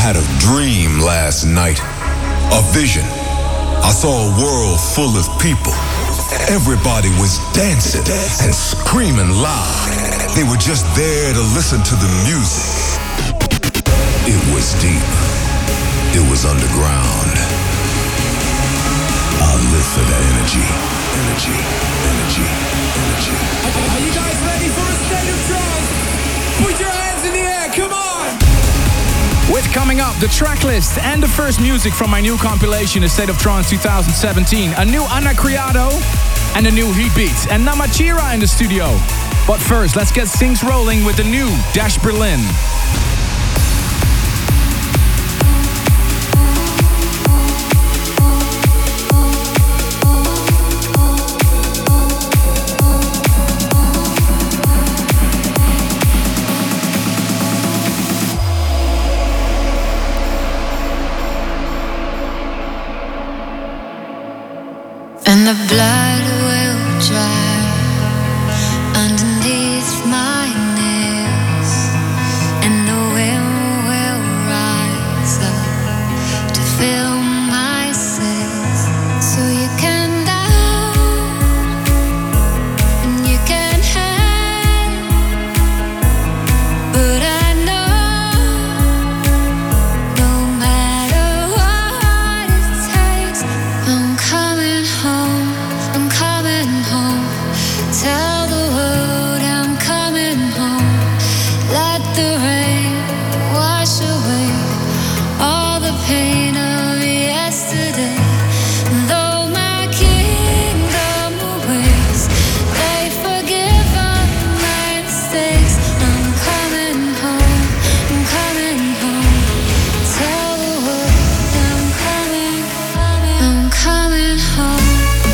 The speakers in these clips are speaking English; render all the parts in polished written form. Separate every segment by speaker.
Speaker 1: had a dream last night, a vision. I saw a world full of people. Everybody was dancing and screaming loud. They were just there to listen to the music. It was deep. It was underground. I live for that energy. Energy, energy, energy.
Speaker 2: Are you guys ready for a state of trance? Put your hands in the air, come on!
Speaker 3: With coming up, the track list and the first music from my new compilation, A State of Trance 2017. A new Ana Criado and a new Heat Beats. And Namachira in the studio. But first, let's get things rolling with the new Dash Berlin.
Speaker 4: And the blood will dry underneath my nails, and the wind will rise up to fill my sails. So you can doubt and you can hate, but I know no matter what it takes, I'm coming home. I'm coming home. Tell the world I'm coming home. Let the rain wash away all the pain of yesterday. Though my kingdom awaits, they forgive all my mistakes. I'm coming home. I'm coming home. Tell the world I'm coming. I'm coming home.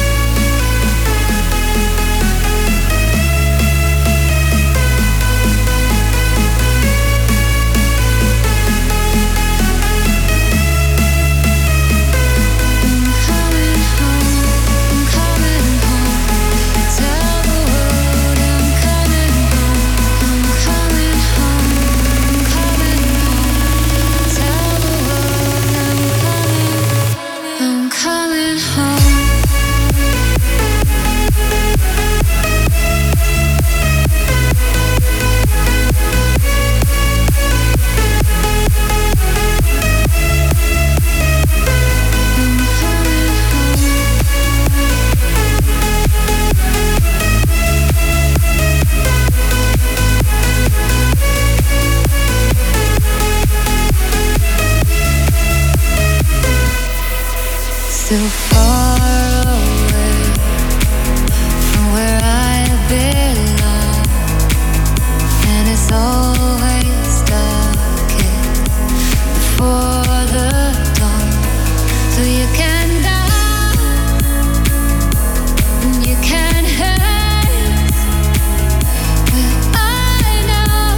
Speaker 4: Still far away from where I belong, and it's always darkest before the dawn. So you can doubt and you can hate, but I know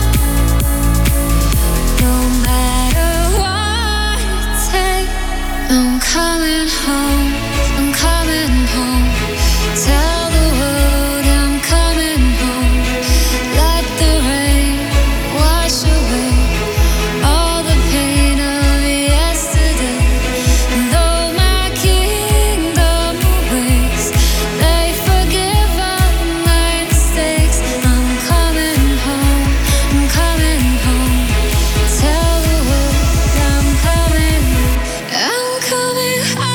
Speaker 4: no matter what it takes, I'm coming home. I'm coming home. Tell the world I'm coming home. Let the rain wash away all the pain of yesterday. Though my kingdom awaits, they forgive all my mistakes. I'm coming home. I'm coming home. Tell the world I'm coming. I'm coming home.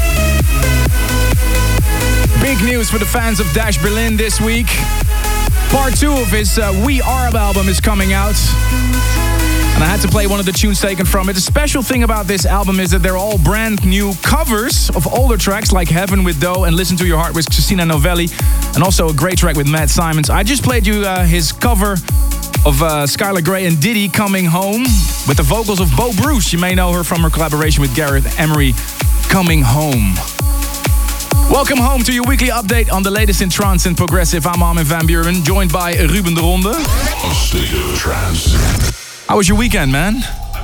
Speaker 3: For the fans of Dash Berlin this week. Part 2 of his We Are album is coming out. And I had to play one of the tunes taken from it. The special thing about this album is that they're all brand new covers of older tracks like Heaven with Doe and Listen to Your Heart with Christina Novelli. And also a great track with Matt Simons. I just played you his cover of Skylar Grey and Diddy, Coming Home, with the vocals of Bo Bruce. You may know her from her collaboration with Gareth Emery, Coming Home. Welcome home to your weekly update on the latest in trance and progressive. I'm Armin van Buuren, joined by Ruben de Ronde.
Speaker 1: A state of trance.
Speaker 3: How was your weekend, man?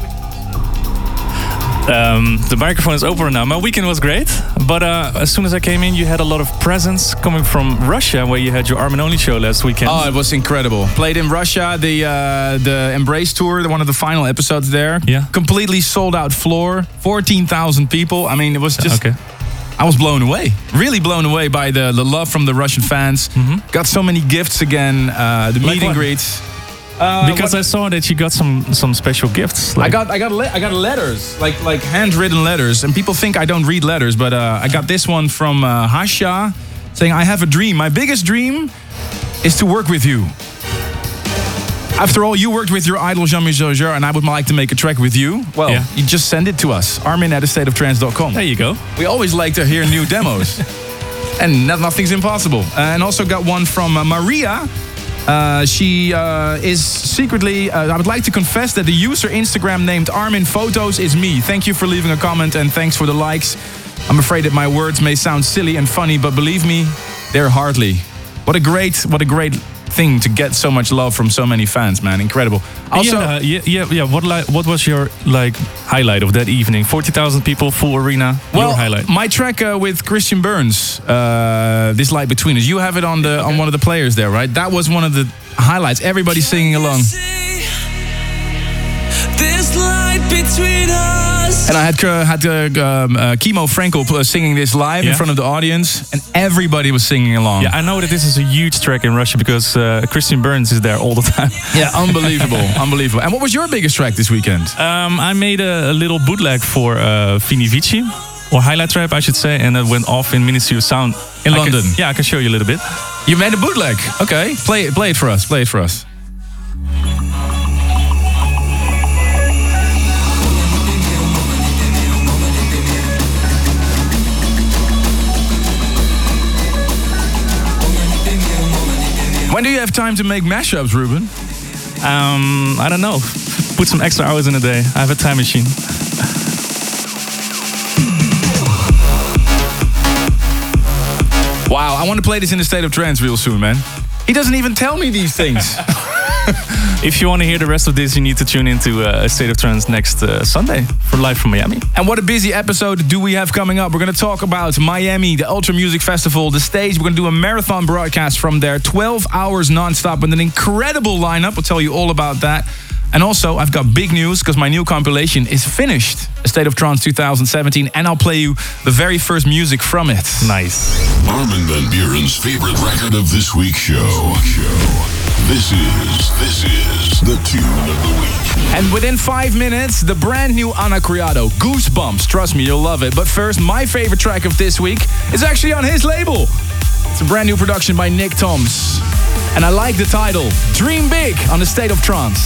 Speaker 5: The microphone is over now. My weekend was great, but as soon as I came in, you had a lot of presents coming from Russia, where you had your Armin Only show last weekend.
Speaker 3: Oh, it was incredible. Played in Russia, the Embrace Tour, one of the final episodes there.
Speaker 5: Yeah.
Speaker 3: Completely sold out floor, 14,000 people. I mean, it was just...
Speaker 5: Okay.
Speaker 3: I was blown away. Really blown away by the love from the Russian fans. Mm-hmm. Got so many gifts again. The meet and greets.
Speaker 5: Because I saw that you got some special gifts.
Speaker 3: Like I got letters, like handwritten letters, and people think I don't read letters, but I got this one from Hasha saying, "I have a dream. My biggest dream is to work with you. After all, you worked with your idol Jean-Michel Jarre, and I would like to make a track with you. Well, you just send it to us, armin@astateoftrance.com.
Speaker 5: There you go.
Speaker 3: We always like to hear new demos, and nothing's impossible. And also got one from Maria. She is secretly, I would like to confess that the user Instagram named Armin Photos is me. Thank you for leaving a comment and thanks for the likes. I'm afraid that my words may sound silly and funny, but believe me, they're hardly. What a great thing to get so much love from so many fans, man. Incredible. Also,
Speaker 5: What was your highlight of that evening? 40,000 people, full arena.
Speaker 3: Well,
Speaker 5: your highlight.
Speaker 3: My track with Christian Burns, This Light Between Us. You have it on one of the players there, right? That was one of the highlights. Everybody singing along.
Speaker 2: This light between us.
Speaker 3: And I had Kimo Frankel singing this live in front of the audience, and everybody was singing along.
Speaker 5: Yeah, I know that this is a huge track in Russia because Christian Burns is there all the time.
Speaker 3: Yeah, unbelievable, unbelievable. And what was your biggest track this weekend?
Speaker 5: I made a little bootleg for Vini Vici, or highlight trap, I should say, and it went off in Ministry of Sound
Speaker 3: in London.
Speaker 5: I can show you a little bit.
Speaker 3: You made a bootleg. Okay, play it for us. Play it for us. When do you have time to make mashups, Ruben?
Speaker 5: I don't know. Put some extra hours in a day. I have a time machine.
Speaker 3: Wow, I want to play this in a state of trance real soon, man. He doesn't even tell me these things.
Speaker 5: If you want to hear the rest of this, you need to tune into A State of Trance next Sunday for Live from Miami.
Speaker 3: And what a busy episode do we have coming up. We're going to talk about Miami, the Ultra Music Festival, the stage. We're going to do a marathon broadcast from there, 12 hours nonstop with an incredible lineup. We'll tell you all about that. And also, I've got big news because my new compilation is finished, A State of Trance 2017, and I'll play you the very first music from it.
Speaker 5: Nice.
Speaker 1: Armin van Buuren's favorite record of this week's show. This is the tune of the week.
Speaker 3: And within 5 minutes, the brand new Ana Criado, Goosebumps. Trust me, you'll love it. But first, my favorite track of this week is actually on his label. It's a brand new production by Nick Toms. And I like the title, Dream Big, on A State of Trance.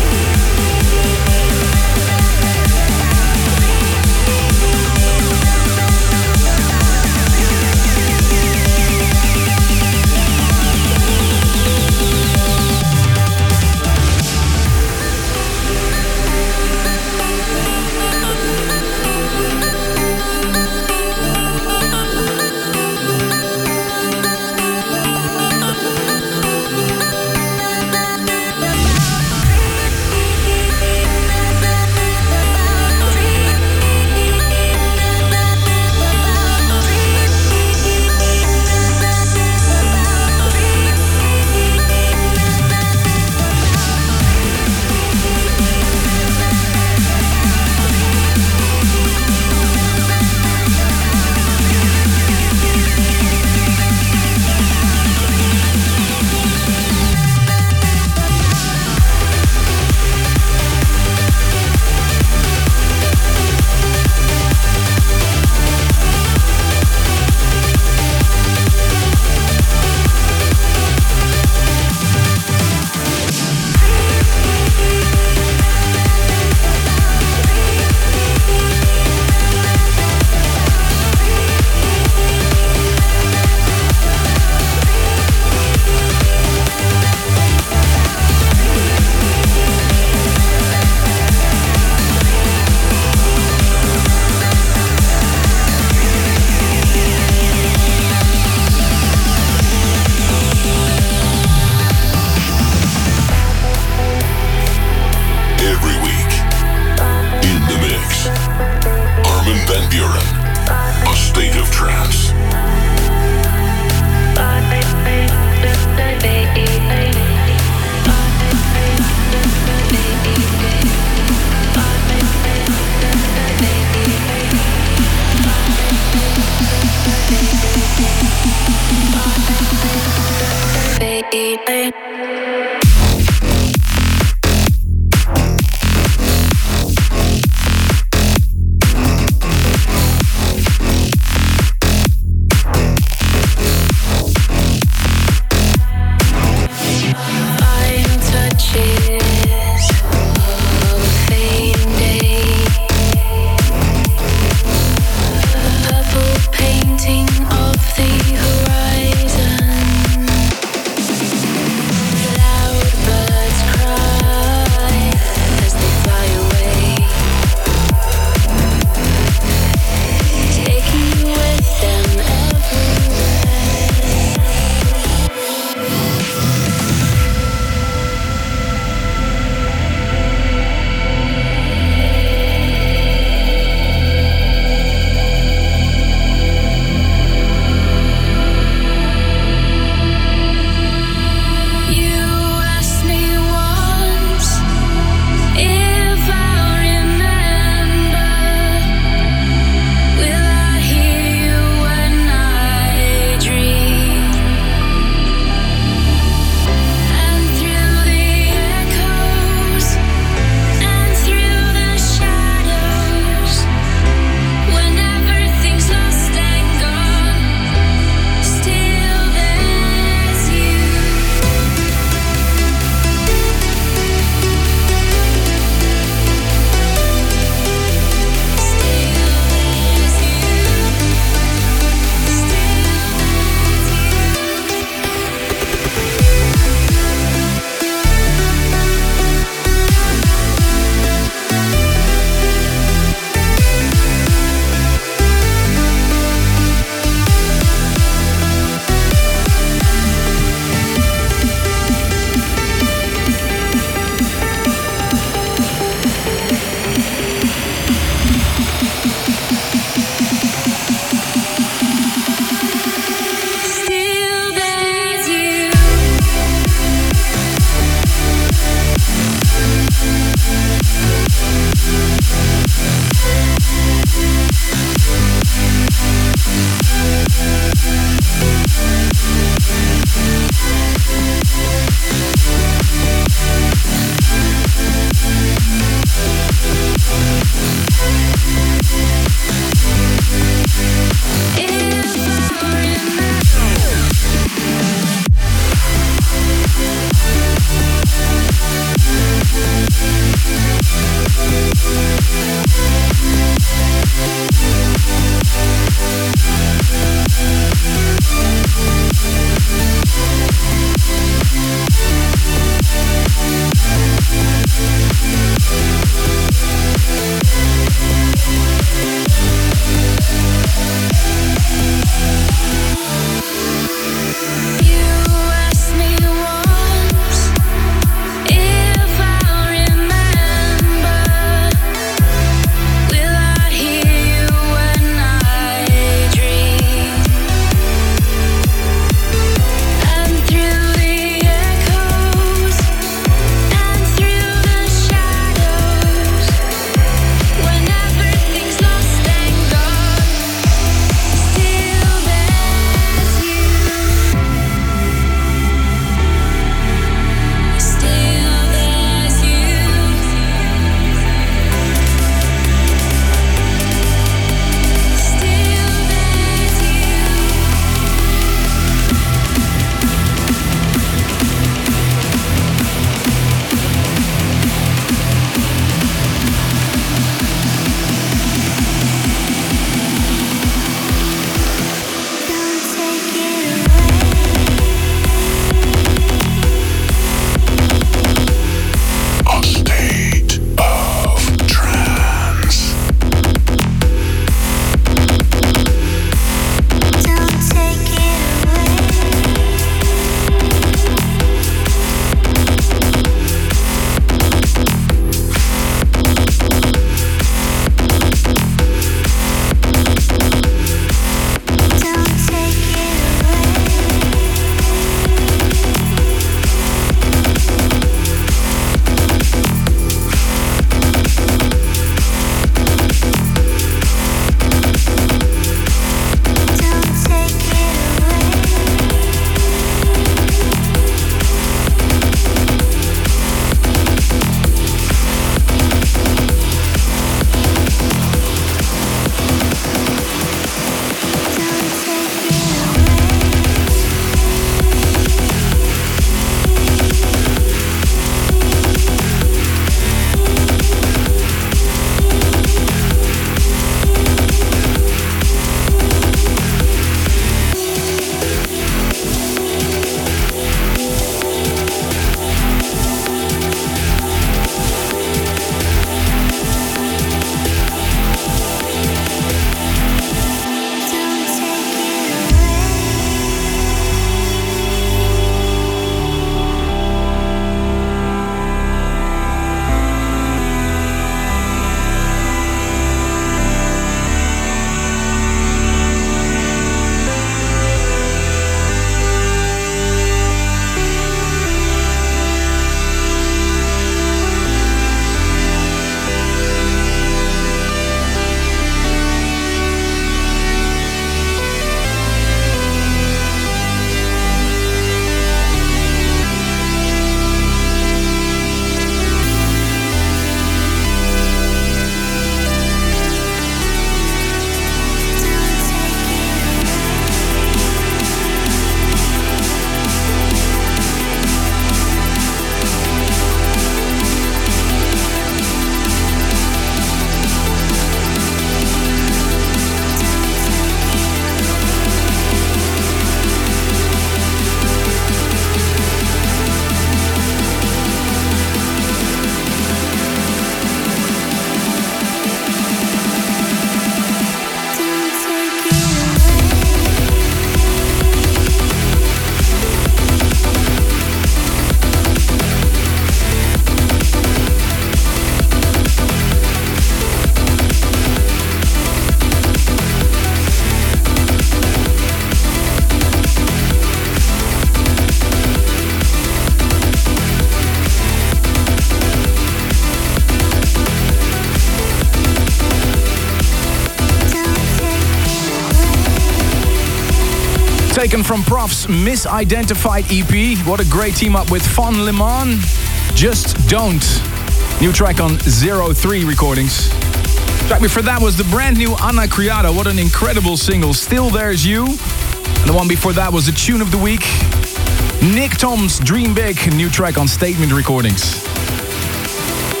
Speaker 3: taken from Prof's Misidentified EP. What a great team up with Von Limon. Just Don't. New track on 03 Recordings. Track before that was the brand new Ana Criado. What an incredible single. Still There's You. And the one before that was the tune of the week. Nick Tom's Dream Big. New track on Statement Recordings.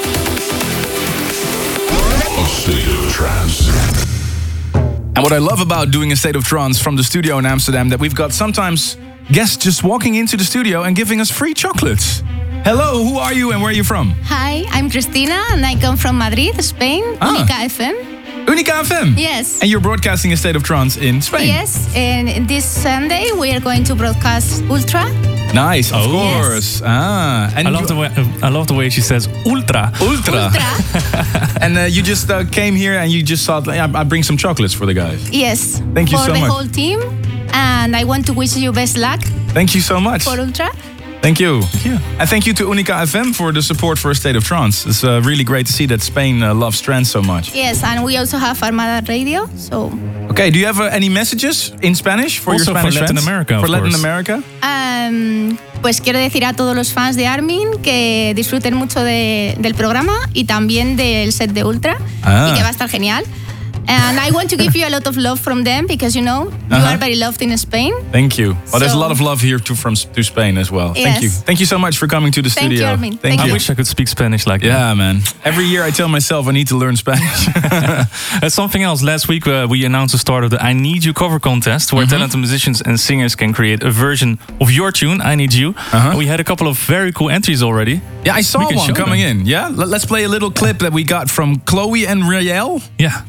Speaker 1: A State of Trance.
Speaker 3: And what I love about doing A State of Trance from the studio in Amsterdam, that we've got sometimes guests just walking into the studio and giving us free chocolates. Hello, who are you and where are you from?
Speaker 6: Hi, I'm Cristina and I come from Madrid, Spain, Única FM.
Speaker 3: Única FM?
Speaker 6: Yes.
Speaker 3: And you're broadcasting A State of Trance in Spain?
Speaker 6: Yes, and this Sunday we are going to broadcast Ultra.
Speaker 3: Nice, of course.
Speaker 6: Yes.
Speaker 3: And
Speaker 5: I love the way she says ultra.
Speaker 3: Ultra. And you just came here and you just thought, I bring some chocolates for the guys.
Speaker 6: Yes.
Speaker 3: Thank you so
Speaker 6: For the
Speaker 3: much.
Speaker 6: whole team. And I want to wish you best luck
Speaker 3: Thank you so much.
Speaker 6: for Ultra.
Speaker 3: Thank you.
Speaker 5: Thank you.
Speaker 3: And thank you to Única FM for the support for A State of Trance. It's really great to see that Spain loves trance so much.
Speaker 6: Yes, and we also have Armada Radio. So,
Speaker 3: Okay, do you have any messages in Spanish for
Speaker 5: Also
Speaker 3: your Spanish
Speaker 5: for Latin
Speaker 3: friends?
Speaker 5: America,
Speaker 3: For
Speaker 5: of
Speaker 3: Latin
Speaker 5: course.
Speaker 3: America?
Speaker 6: pues quiero decir a todos los fans de Armin que disfruten mucho del programa y también del set de Ultra y que va a estar genial. And I want to give you a lot of love from them because you know you are very loved in Spain.
Speaker 3: Thank you. Well, there's a
Speaker 6: So-
Speaker 3: lot of love here to Spain as well. Thank
Speaker 6: Yes.
Speaker 3: you. Thank you so much for coming to the
Speaker 6: Thank you,
Speaker 3: studio.
Speaker 6: Armin.
Speaker 3: Thank
Speaker 6: Thank
Speaker 3: you.
Speaker 5: I wish I could speak Spanish like that.
Speaker 3: Yeah, man. Every year I tell myself I need to learn Spanish.
Speaker 5: Something else. Last week we announced the start of the I Need You cover contest, where talented musicians and singers can create a version of your tune, I Need You. And we had a couple of very cool entries already.
Speaker 3: Yeah, I saw
Speaker 5: We can
Speaker 3: one
Speaker 5: show
Speaker 3: coming
Speaker 5: them.
Speaker 3: in. Yeah, let's play a little clip that we got from Chloe and Riel.
Speaker 5: Yeah.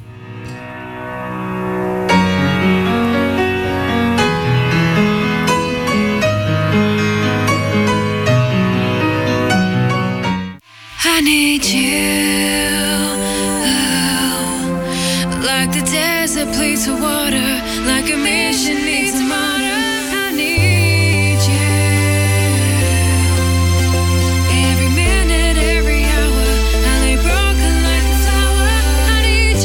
Speaker 4: I need you, like the desert pleads for water, like a mission needs a martyr. I need you, every minute, every hour. I lay broken like a flower. I need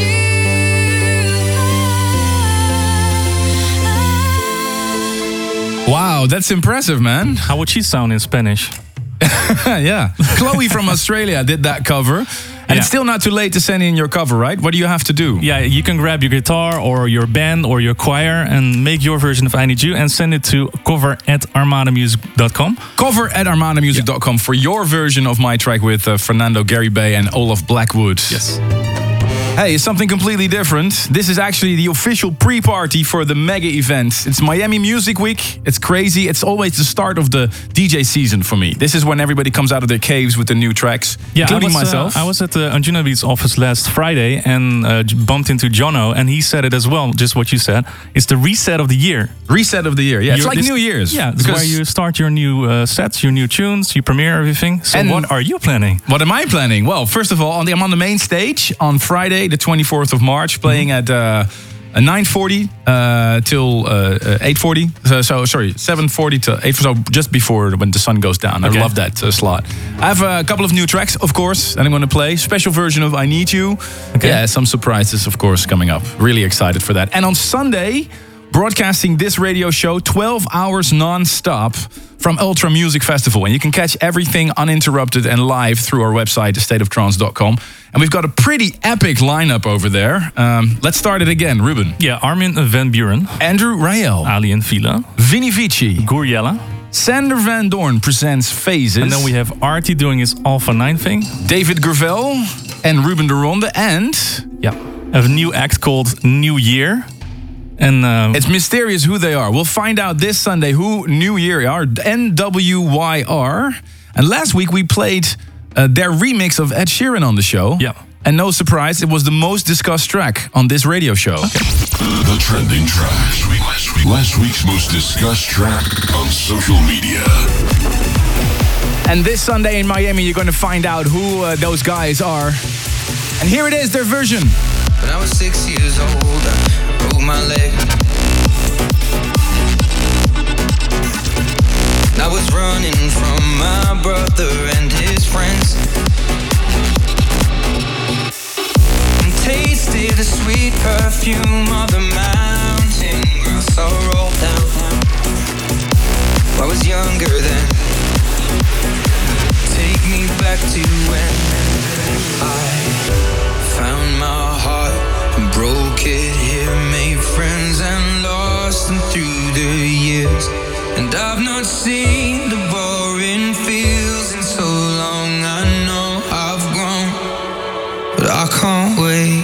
Speaker 4: you.
Speaker 3: Wow, that's impressive, man.
Speaker 5: How would she sound in Spanish?
Speaker 3: Yeah. Chloe from Australia did that cover. And
Speaker 5: Yeah.
Speaker 3: it's still not too late to send in your cover, right? What do you have to do?
Speaker 5: Yeah, you can grab your guitar or your band or your choir and make your version of I Need You and send it to cover@armadamusic.com.
Speaker 3: Cover@armadamusic.com for your version of my track with Fernando Garibay and Olaf Blackwood.
Speaker 5: Yes.
Speaker 3: Hey, something completely different. This is actually the official pre-party for the mega event. It's Miami Music Week. It's crazy. It's always the start of the DJ season for me. This is when everybody comes out of their caves with the new tracks, including myself.
Speaker 5: I was at the Anjuna Beats office last Friday and bumped into Jono, and he said it as well, just what you said. It's the reset of the year.
Speaker 3: Reset of the year. Yeah, it's
Speaker 5: You're-
Speaker 3: like
Speaker 5: this-
Speaker 3: New Year's.
Speaker 5: Yeah, it's where you start your new sets, your new tunes, you premiere everything. So
Speaker 3: And-
Speaker 5: what are you planning?
Speaker 3: What am I planning? Well, first of all, I'm on the main stage on Friday, the 24th of March, playing at 9:40 till 8:40. Sorry, 7:40 to 8. So just before when the sun goes down.
Speaker 5: Okay.
Speaker 3: I love that slot. I have a couple of new tracks, of course, that I'm going to play. Special version of I Need You.
Speaker 5: Okay.
Speaker 3: Yeah, some surprises, of course, coming up. Really excited for that. And on Sunday, broadcasting this radio show 12 hours non-stop from Ultra Music Festival. And you can catch everything uninterrupted and live through our website, thestateoftrance.com. And we've got a pretty epic lineup over there. Let's start it again. Ruben.
Speaker 5: Yeah, Armin van Buren,
Speaker 3: Andrew Rael.
Speaker 5: Ali and Vila,
Speaker 3: Vinny Vici.
Speaker 5: Guriella,
Speaker 3: Sander Van Doorn presents Phases.
Speaker 5: and then we have Artie doing his Alpha 9 thing.
Speaker 3: David Gravel and Ruben de Ronde. And
Speaker 5: Yeah, a new act called New Year. And
Speaker 3: it's mysterious who they are. We'll find out this Sunday who New Year are. NWYR. And last week we played their remix of Ed Sheeran on the show.
Speaker 5: Yeah.
Speaker 3: And no surprise, it was the most discussed track on this radio show.
Speaker 1: The trending track. Last week's most discussed track on social media.
Speaker 3: And this Sunday in Miami, you're going to find out who those guys are. And here it is, their version.
Speaker 7: When I was 6 years old, I broke my leg. I was running from my brother and his friends. And tasted the sweet perfume of the mountain grass I rolled down. I was younger then. Take me back to when I found my heart and broke it here, made friends and lost them through the years. And I've not seen the boring fields in so long. I know I've grown, but I can't wait.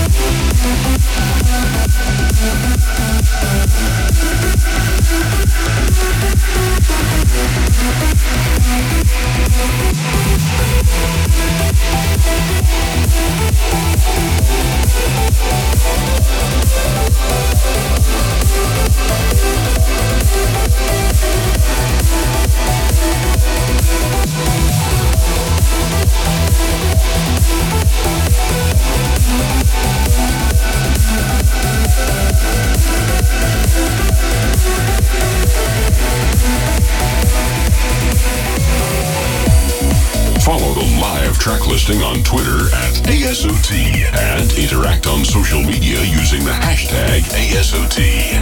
Speaker 8: Follow the live track listing on Twitter at ASOT and interact on social media using the hashtag ASOT.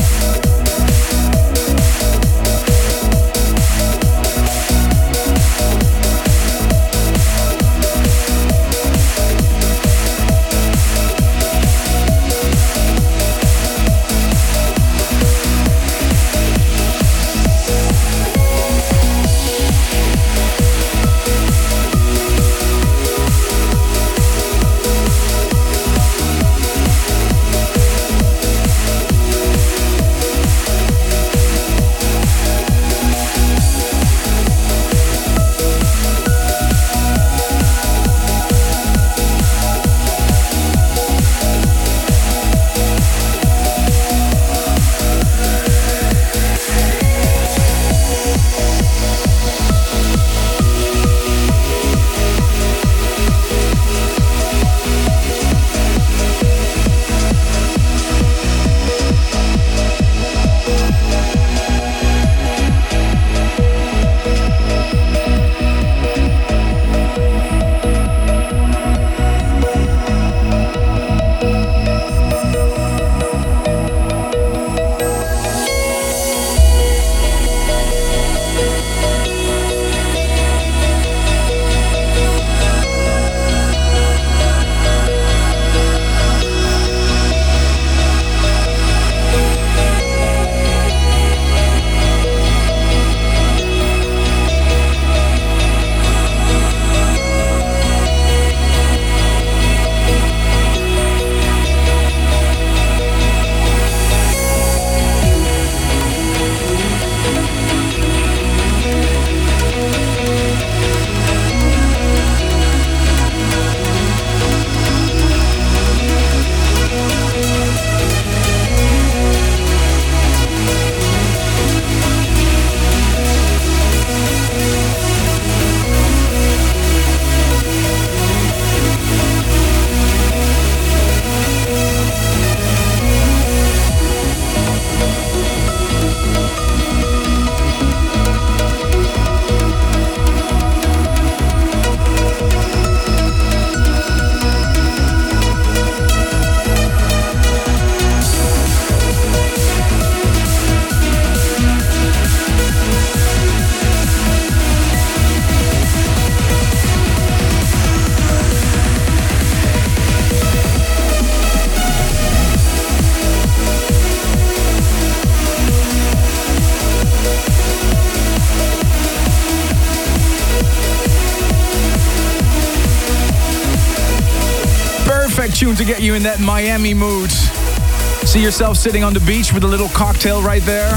Speaker 3: Tune to get you in that Miami mood. See yourself sitting on the beach with a little cocktail right there.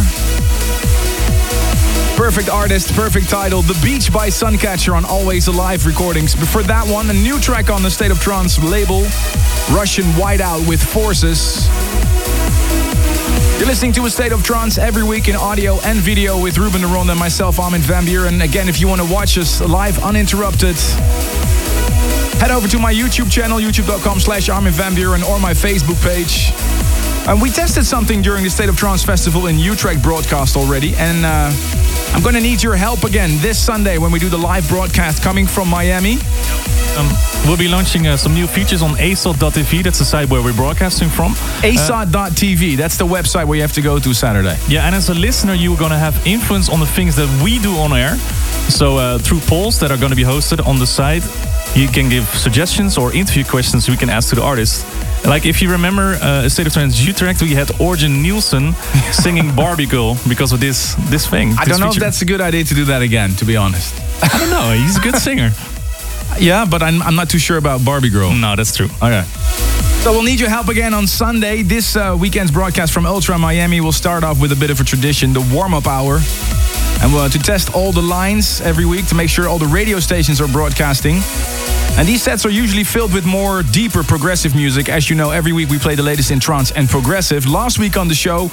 Speaker 3: Perfect artist, perfect title. The Beach by Suncatcher on Always Alive recordings. Before that one, a new track on the State of Trance label, Russian Whiteout with Forces. You're listening to A State of Trance every week in audio and video with Ruben de Ronde and myself, Armin van Buuren. Again, if you want to watch us live uninterrupted, head over to my YouTube channel, youtube.com/Armin van Buuren, or my Facebook page. And we tested something during the State of Trance Festival in Utrecht broadcast already. And I'm going to need your help again this Sunday when we do the live broadcast coming from Miami.
Speaker 5: We'll be launching some new features on ASOT.tv. That's the site where we're broadcasting from.
Speaker 3: ASOT.tv, that's the website where you have to go to Saturday.
Speaker 5: Yeah, and as a listener, you're going to have influence on the things that we do on air. So through polls that are going to be hosted on the site, you can give suggestions or interview questions we can ask to the artist. Like if you remember A State of Trance Utrecht, we had Orjan Nielsen singing Barbie Girl because of this thing.
Speaker 3: I don't know if that's a good idea to do that again, to be honest.
Speaker 5: I don't know, he's a good singer.
Speaker 3: Yeah, but I'm not too sure about Barbie Girl.
Speaker 5: No, that's true.
Speaker 3: Okay. So we'll need your help again on Sunday. This weekend's broadcast from Ultra Miami will start off with a bit of a tradition, the warm-up hour. And to test all the lines every week to make sure all the radio stations are broadcasting. And these sets are usually filled with more deeper progressive music. As you know, every week we play the latest in trance and progressive. Last week on the show,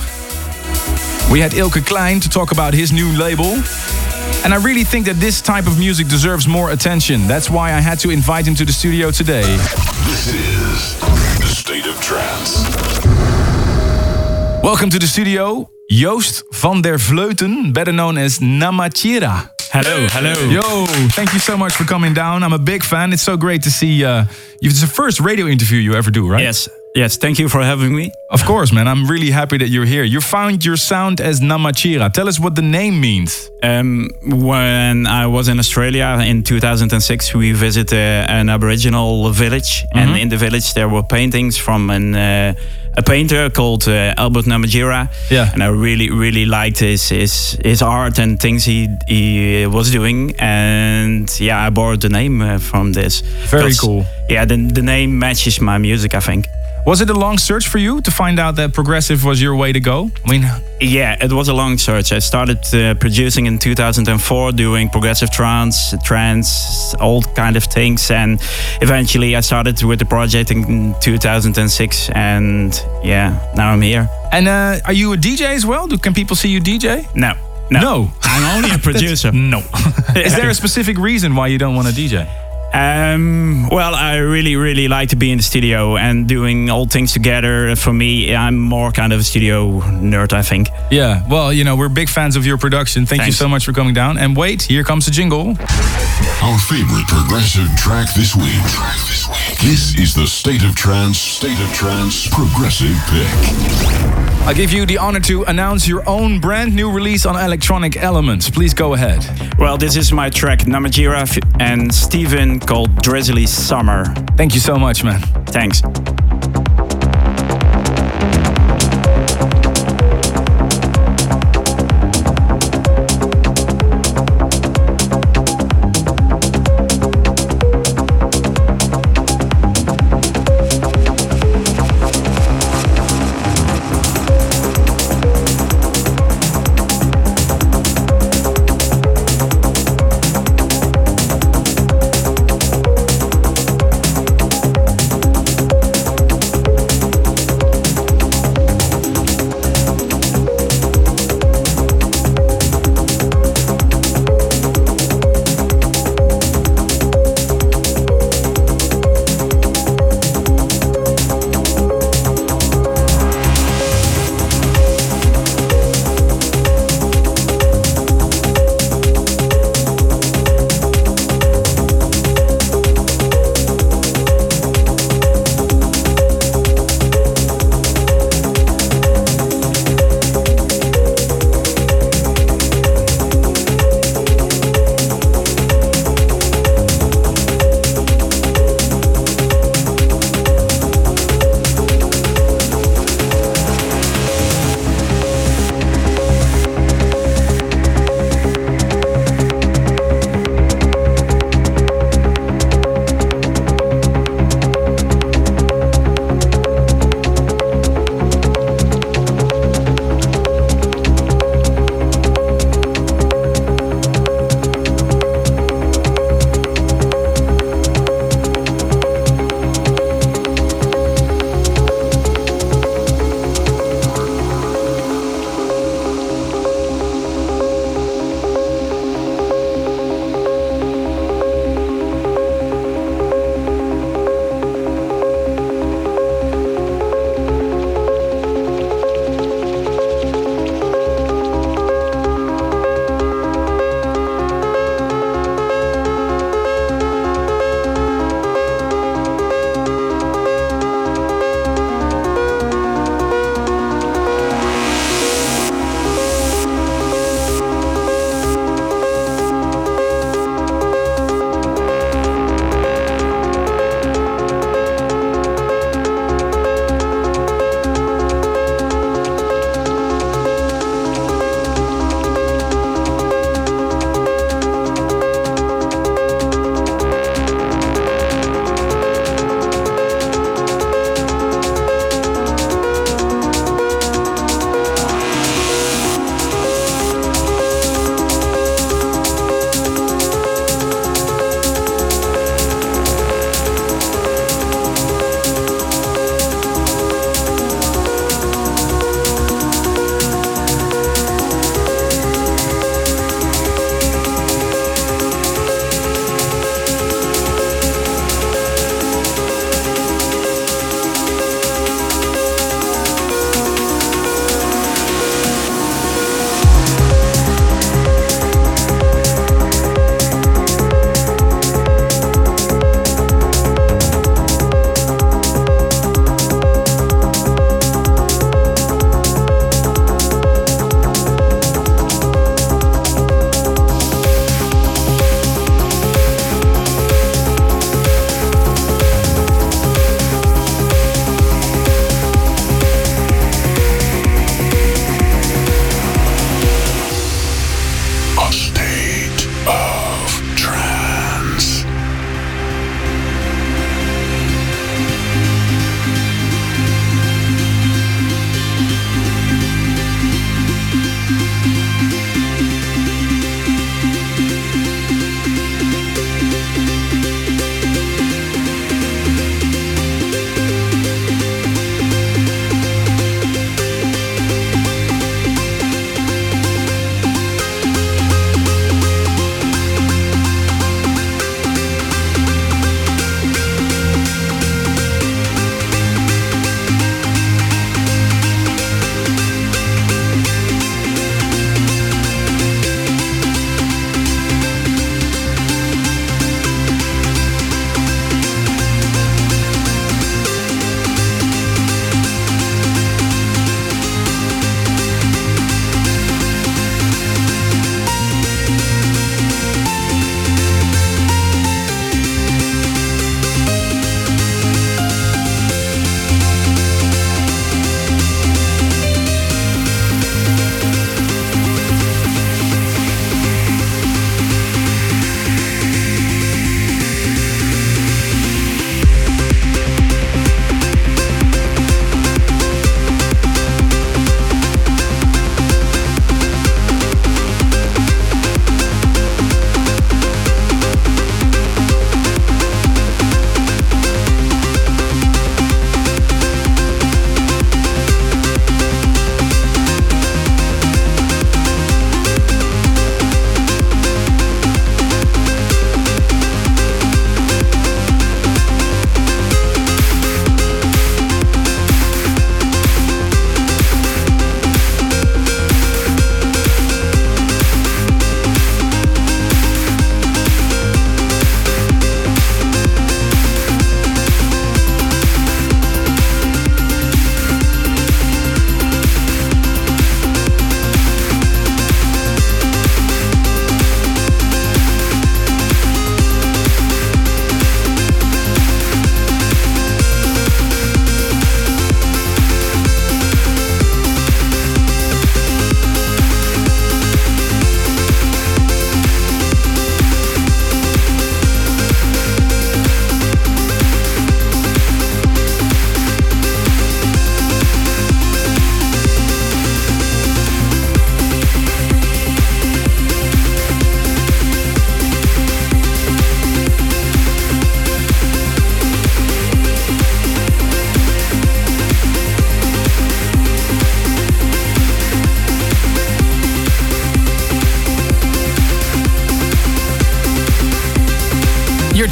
Speaker 3: we had Ilke Klein to talk about his new label. And I really think that this type of music deserves more attention. That's why I had to invite him to the studio today.
Speaker 8: This is The State of Trance.
Speaker 3: Welcome to the studio, Joost van der Vleuten, better known as Namachira.
Speaker 9: Hello.
Speaker 3: Yo, thank you so much for coming down. I'm a big fan. It's so great to see you. It's the first radio interview you ever do, right?
Speaker 9: Yes, thank you for having me.
Speaker 3: Of course, man. I'm really happy that you're here. You found your sound as Namachira. Tell us what the name means.
Speaker 9: When I was in Australia in 2006, we visited an Aboriginal village. Mm-hmm. And in the village there were paintings from a painter called Albert Namatjira.
Speaker 3: Yeah.
Speaker 9: And I really liked his art and things he was doing. And yeah, I borrowed the name from this.
Speaker 3: Very cool.
Speaker 9: Yeah, the name matches my music, I think.
Speaker 3: Was it a long search for you to find out that progressive was your way to go?
Speaker 9: Yeah, it was a long search. I started producing in 2004, doing progressive trance, all kind of things. And eventually I started with the project in 2006. And yeah, now I'm here.
Speaker 3: And are you a DJ as well? Can people see you DJ?
Speaker 9: No. I'm only a producer.
Speaker 3: No. Is there a specific reason why you don't want to DJ?
Speaker 9: Well, I really like to be in the studio and doing all things together. For me, I'm more kind of a studio nerd, I think.
Speaker 3: Yeah, well, we're big fans of your production. Thanks you so much for coming down. And wait, here comes the jingle.
Speaker 8: Our favorite progressive track this week. This is the State of Trance Progressive Pick.
Speaker 3: I give you the honor to announce your own brand new release on Electronic Elements. Please go ahead.
Speaker 9: Well, this is my track Namachira and Steven called Drizzly Summer.
Speaker 3: Thank you so much, man.
Speaker 9: Thanks.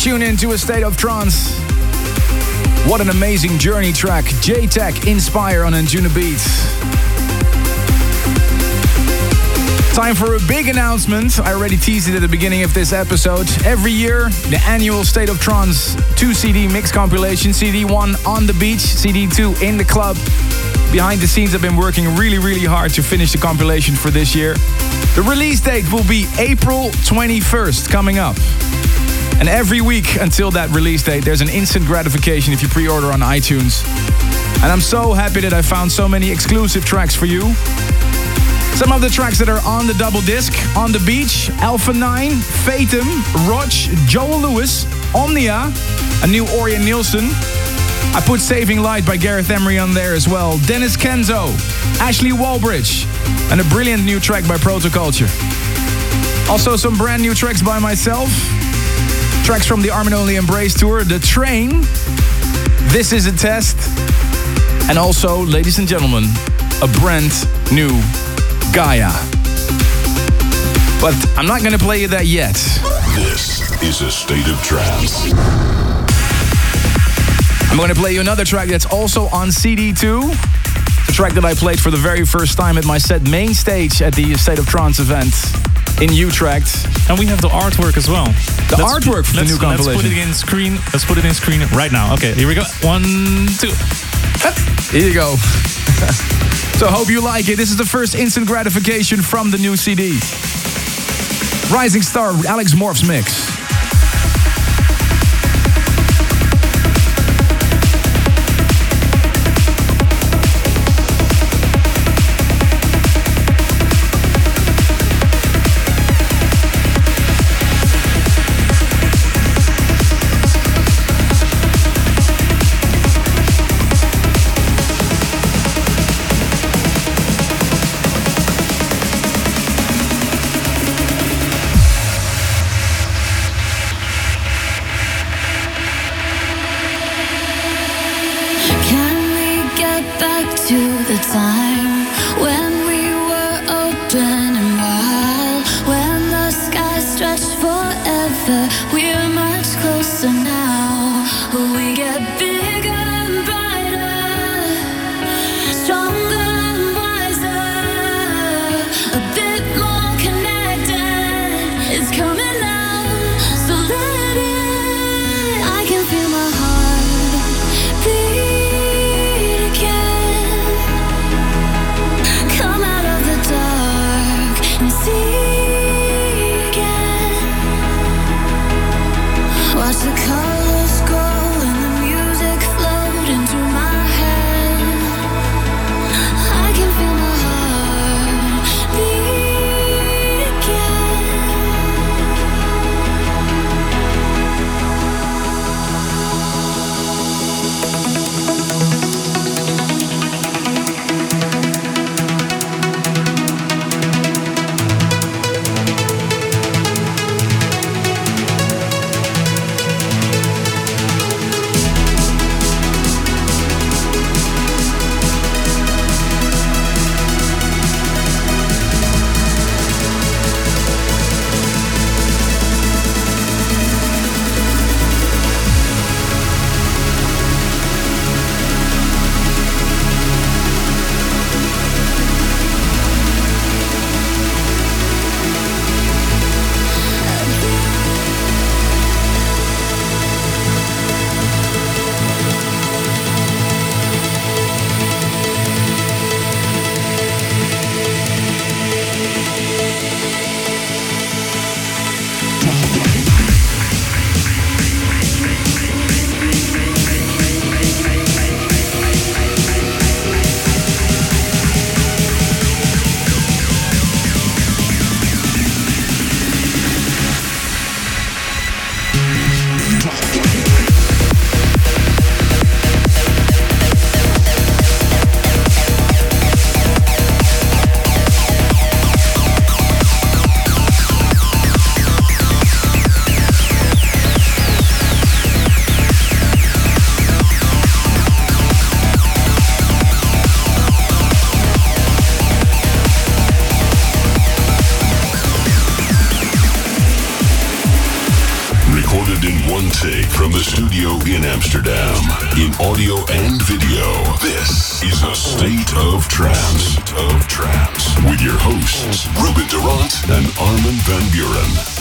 Speaker 3: tune into A State of Trance. What an amazing journey track. J-Tech Inspire on Anjunabeats. Time for a big announcement. I already teased it at the beginning of this episode. Every year, the annual State of Trance 2 CD mix compilation. CD 1 on the beach, CD 2 in the club. Behind the scenes, I've been working really hard to finish the compilation for this year. The release date will be April 21st, coming up. And every week until that release date, there's an instant gratification if you pre-order on iTunes. And I'm so happy that I found so many exclusive tracks for you. Some of the tracks that are on the double disc: On the Beach, Alpha 9, Fatum, Roch, Joel Lewis, Omnia, a new Orion Nielsen. I put Saving Light by Gareth Emery on there as well. Dennis Kenzo, Ashley Walbridge, and a brilliant new track by Protoculture. Also some brand new tracks by myself. Tracks from the Armin Only Embrace tour, The Train, This Is a Test, and also, ladies and gentlemen, a brand new Gaia. But I'm not gonna play you that yet.
Speaker 8: This is A State of Trance.
Speaker 3: I'm gonna play you another track that's also on CD2. The track that I played for the very first time at my set main stage at the State of Trance event in Utrecht.
Speaker 5: And we have the artwork as well.
Speaker 3: The artwork for the new compilation.
Speaker 5: Let's put it in screen. Let's put it in screen right now. Okay, here we go. 1, 2.
Speaker 3: Here you go. So hope you like it. This is the first instant gratification from the new CD. Rising Star, Alex Morph's mix.
Speaker 4: Watch the colors grow and the music
Speaker 8: from the studio in Amsterdam, in audio and video, this is A State of Trance. With your hosts, Ruben Durant and Armin van Buuren.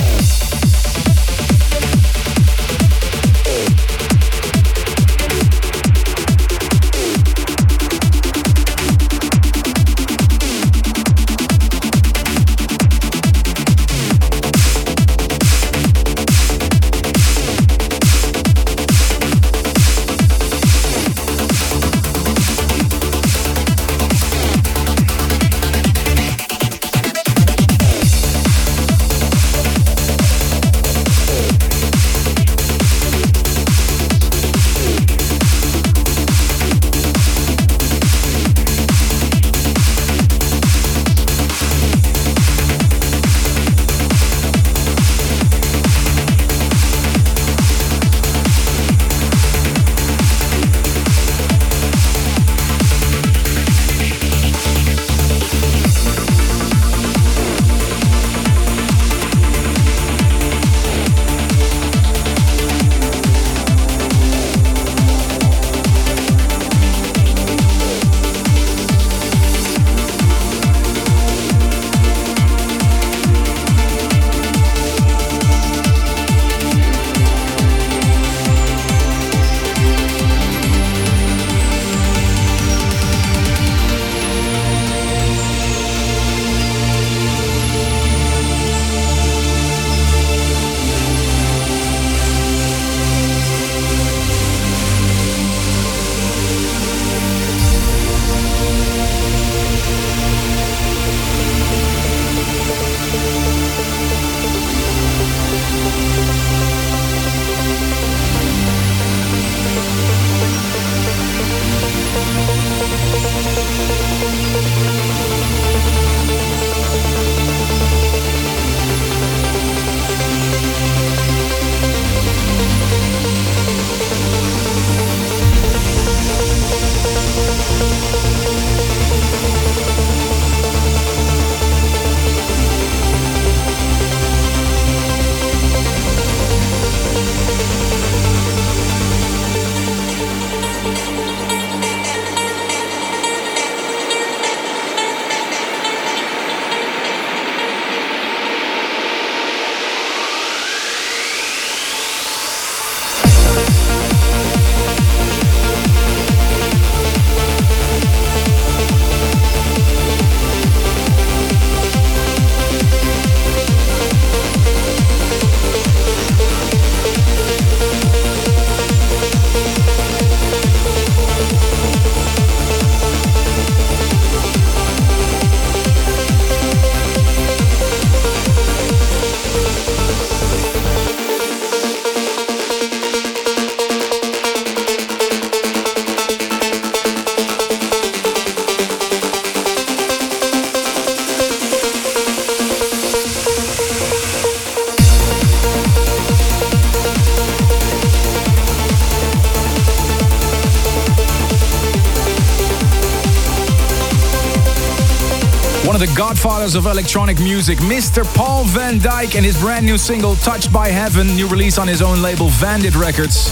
Speaker 3: One of the godfathers of electronic music, Mr. Paul van Dyk, and his brand new single, Touched by Heaven, new release on his own label, Vandit Records.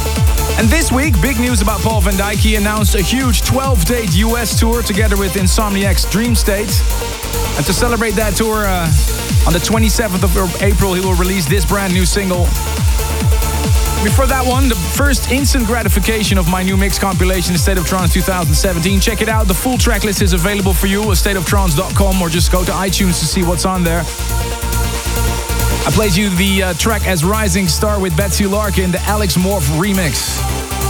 Speaker 3: And this week, big news about Paul van Dyk. He announced a huge 12-date US tour together with Insomniac's Dream State. And to celebrate that tour, on the 27th of April, he will release this brand new single. Before that one, the first instant gratification of my new mix compilation, State of Trance 2017. Check it out. The full track list is available for you at stateoftrance.com, or just go to iTunes to see what's on there. I played you the track As Rising Star with Betsy Larkin, the Alex Morph remix.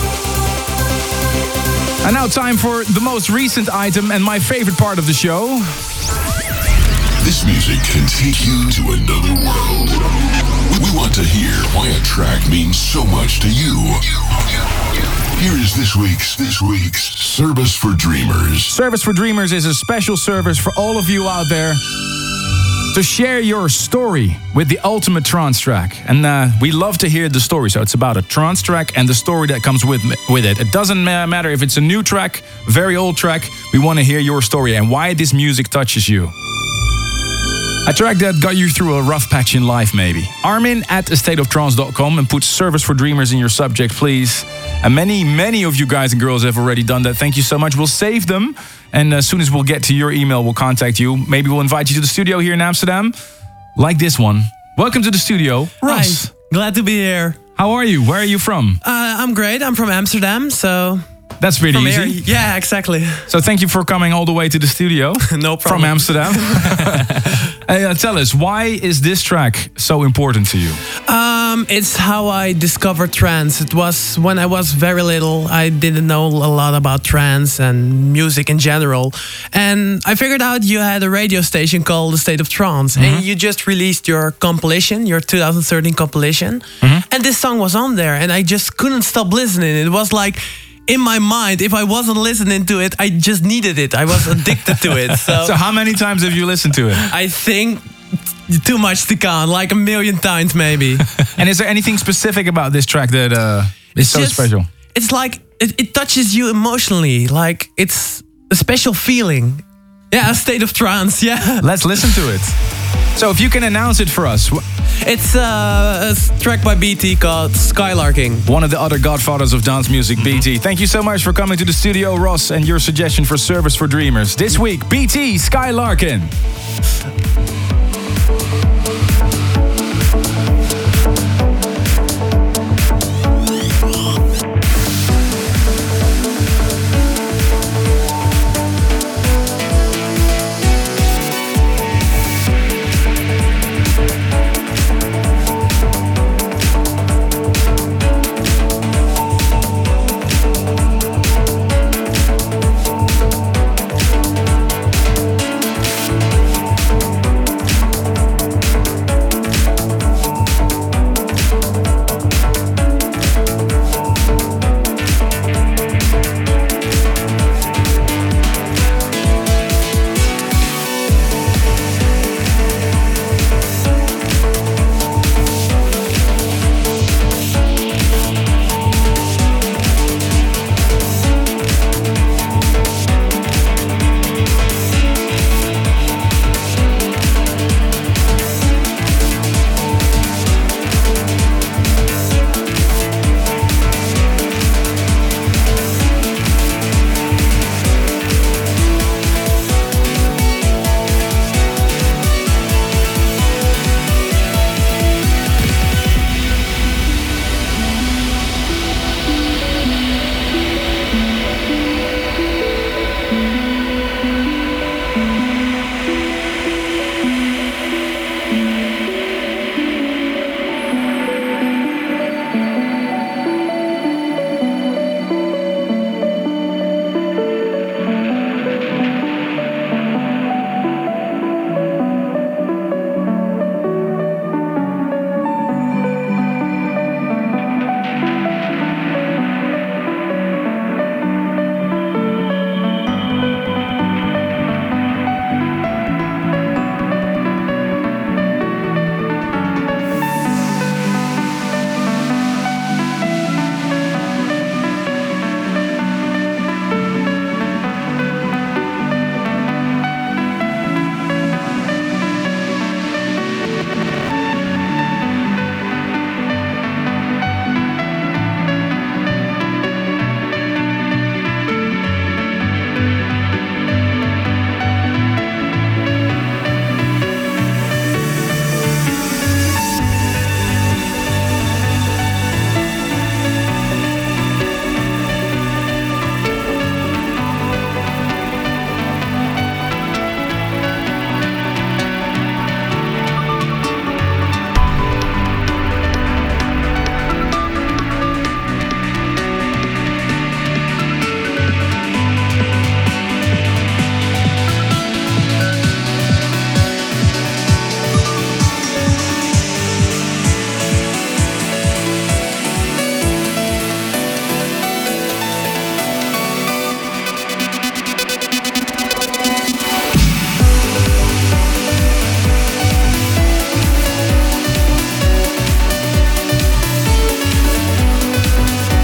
Speaker 3: And now time for the most recent item and my favorite part of the show.
Speaker 8: This music can take you to another world. We want to hear why a track means so much to you. Here is this week's Service for Dreamers.
Speaker 3: Service for Dreamers is a special service for all of you out there to share your story with the ultimate trance track. And we love to hear the story. So it's about a trance track and the story that comes with it. It doesn't matter if it's a new track, very old track. We want to hear your story and why this music touches you. A track that got you through a rough patch in life, maybe. Armin at astateoftrance.com and put Service for Dreamers in your subject, please. And many of you guys and girls have already done that. Thank you so much. We'll save them. And as soon as we'll get to your email, we'll contact you. Maybe we'll invite you to the studio here in Amsterdam. Like this one. Welcome to the studio, Ross.
Speaker 10: Hi. Glad to be here.
Speaker 3: How are you? Where are you from?
Speaker 10: I'm great. I'm from Amsterdam, so...
Speaker 3: That's pretty easy.
Speaker 10: Here. Yeah, exactly.
Speaker 3: So thank you for coming all the way to the studio.
Speaker 10: No problem.
Speaker 3: From Amsterdam. Tell us, why is this track so important to you?
Speaker 10: It's how I discovered trance. It was when I was very little. I didn't know a lot about trance and music in general. And I figured out you had a radio station called The State of Trance. And you just released your compilation, your 2013 compilation. And this song was on there. And I just couldn't stop listening. It was like... in my mind, if I wasn't listening to it, I just needed it. I was addicted to it.
Speaker 3: So how many times have you listened to it?
Speaker 10: I think too much to count, like 1 million times maybe.
Speaker 3: And is there anything specific about this track that is so special?
Speaker 10: It's like, it touches you emotionally. Like, it's a special feeling. Yeah, a state of trance, yeah.
Speaker 3: Let's listen to it. So if you can announce it for us.
Speaker 10: It's a track by BT called Skylarking.
Speaker 3: One of the other godfathers of dance music, BT. Thank you so much for coming to the studio, Ross, and your suggestion for Service for Dreamers. This week, BT, Skylarking.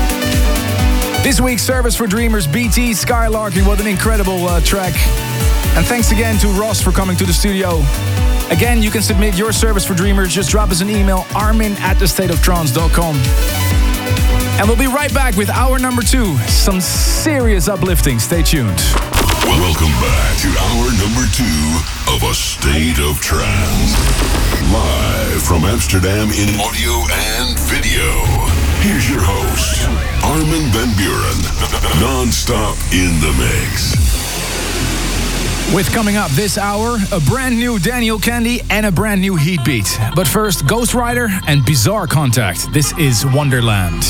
Speaker 3: This week's Service for Dreamers, BT, Skylarking. What an incredible track. And thanks again to Ross for coming to the studio. Again, you can submit your service for Dreamers. Just drop us an email, armin@thestateoftrance.com. And we'll be right back with hour number 2. Some serious uplifting. Stay tuned.
Speaker 8: Welcome back to hour number 2 of A State of Trance. Live from Amsterdam in audio and video. Here's your host, Armin van Buuren. Non-stop in the mix.
Speaker 3: With coming up this hour, a brand new Daniel Kandi and a brand new Heatbeat. But first, Ghost Rider and Bizarre Contact. This is Wonderland.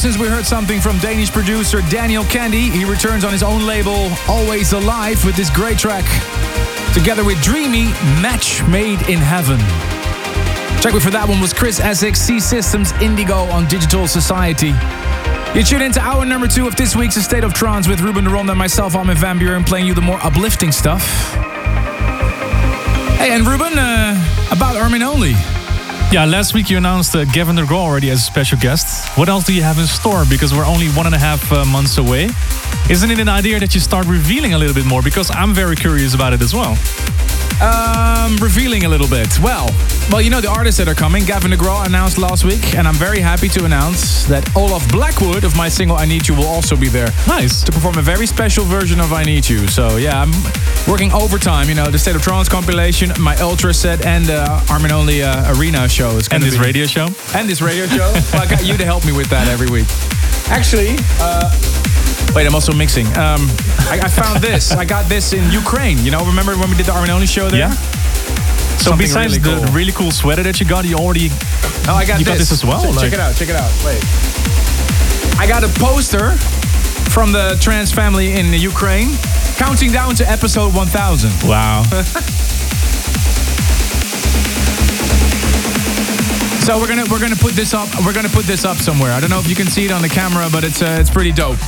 Speaker 3: listens, we heard something from Danish producer Daniel Candy. He returns on his own label, Always Alive, with this great track. Together with Dreamy, Match Made in Heaven. Track for that one was Chris Essex, C Systems, Indigo on Digital Society. You tune into hour number 2 of this week's A State of Trance with Ruben de Ronde and myself, Armin van Buuren, playing you the more uplifting stuff. Hey, and Ruben, about Armin Only.
Speaker 5: Yeah, last week you announced Gavin DeGraw already as a special guest. What else do you have in store? Because we're only 1.5 months away. Isn't it an idea that you start revealing a little bit more? Because I'm very curious about it as well.
Speaker 3: Revealing a little bit. Well, you know the artists that are coming. Gavin DeGraw announced last week, and I'm very happy to announce that Olaf Blackwood of my single I Need You will also be there.
Speaker 5: Nice.
Speaker 3: To perform a very special version of I Need You. So yeah, I'm working overtime. You know, the State of Trance compilation, my Ultra set, and Armin Only Arena show.
Speaker 5: And this radio show.
Speaker 3: And this radio show. Well, I got you to help me with that every week. Actually, wait, I'm also mixing. I found this. I got this in Ukraine. You know, remember when we did the Armin Only show there?
Speaker 5: Yeah. So
Speaker 3: Something
Speaker 5: besides
Speaker 3: really cool.
Speaker 5: the really cool sweater that you got, you already...
Speaker 3: Oh, I got
Speaker 5: you got this as well?
Speaker 3: Check it out, check it out. Wait. I got a poster from the trans family in Ukraine, counting down to episode 1000.
Speaker 5: Wow.
Speaker 3: So we're gonna put this up. We're gonna put this up somewhere. I don't know if you can see it on the camera, but it's pretty dope.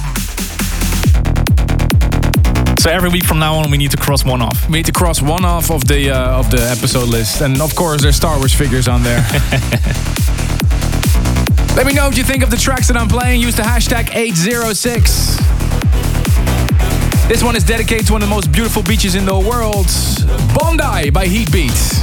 Speaker 5: So every week from now on, we need to cross one off.
Speaker 3: We need to cross one off of the episode list, and of course there's Star Wars figures on there. Let me know what you think of the tracks that I'm playing. Use the hashtag 806. This one is dedicated to one of the most beautiful beaches in the world, Bondi by Heatbeat.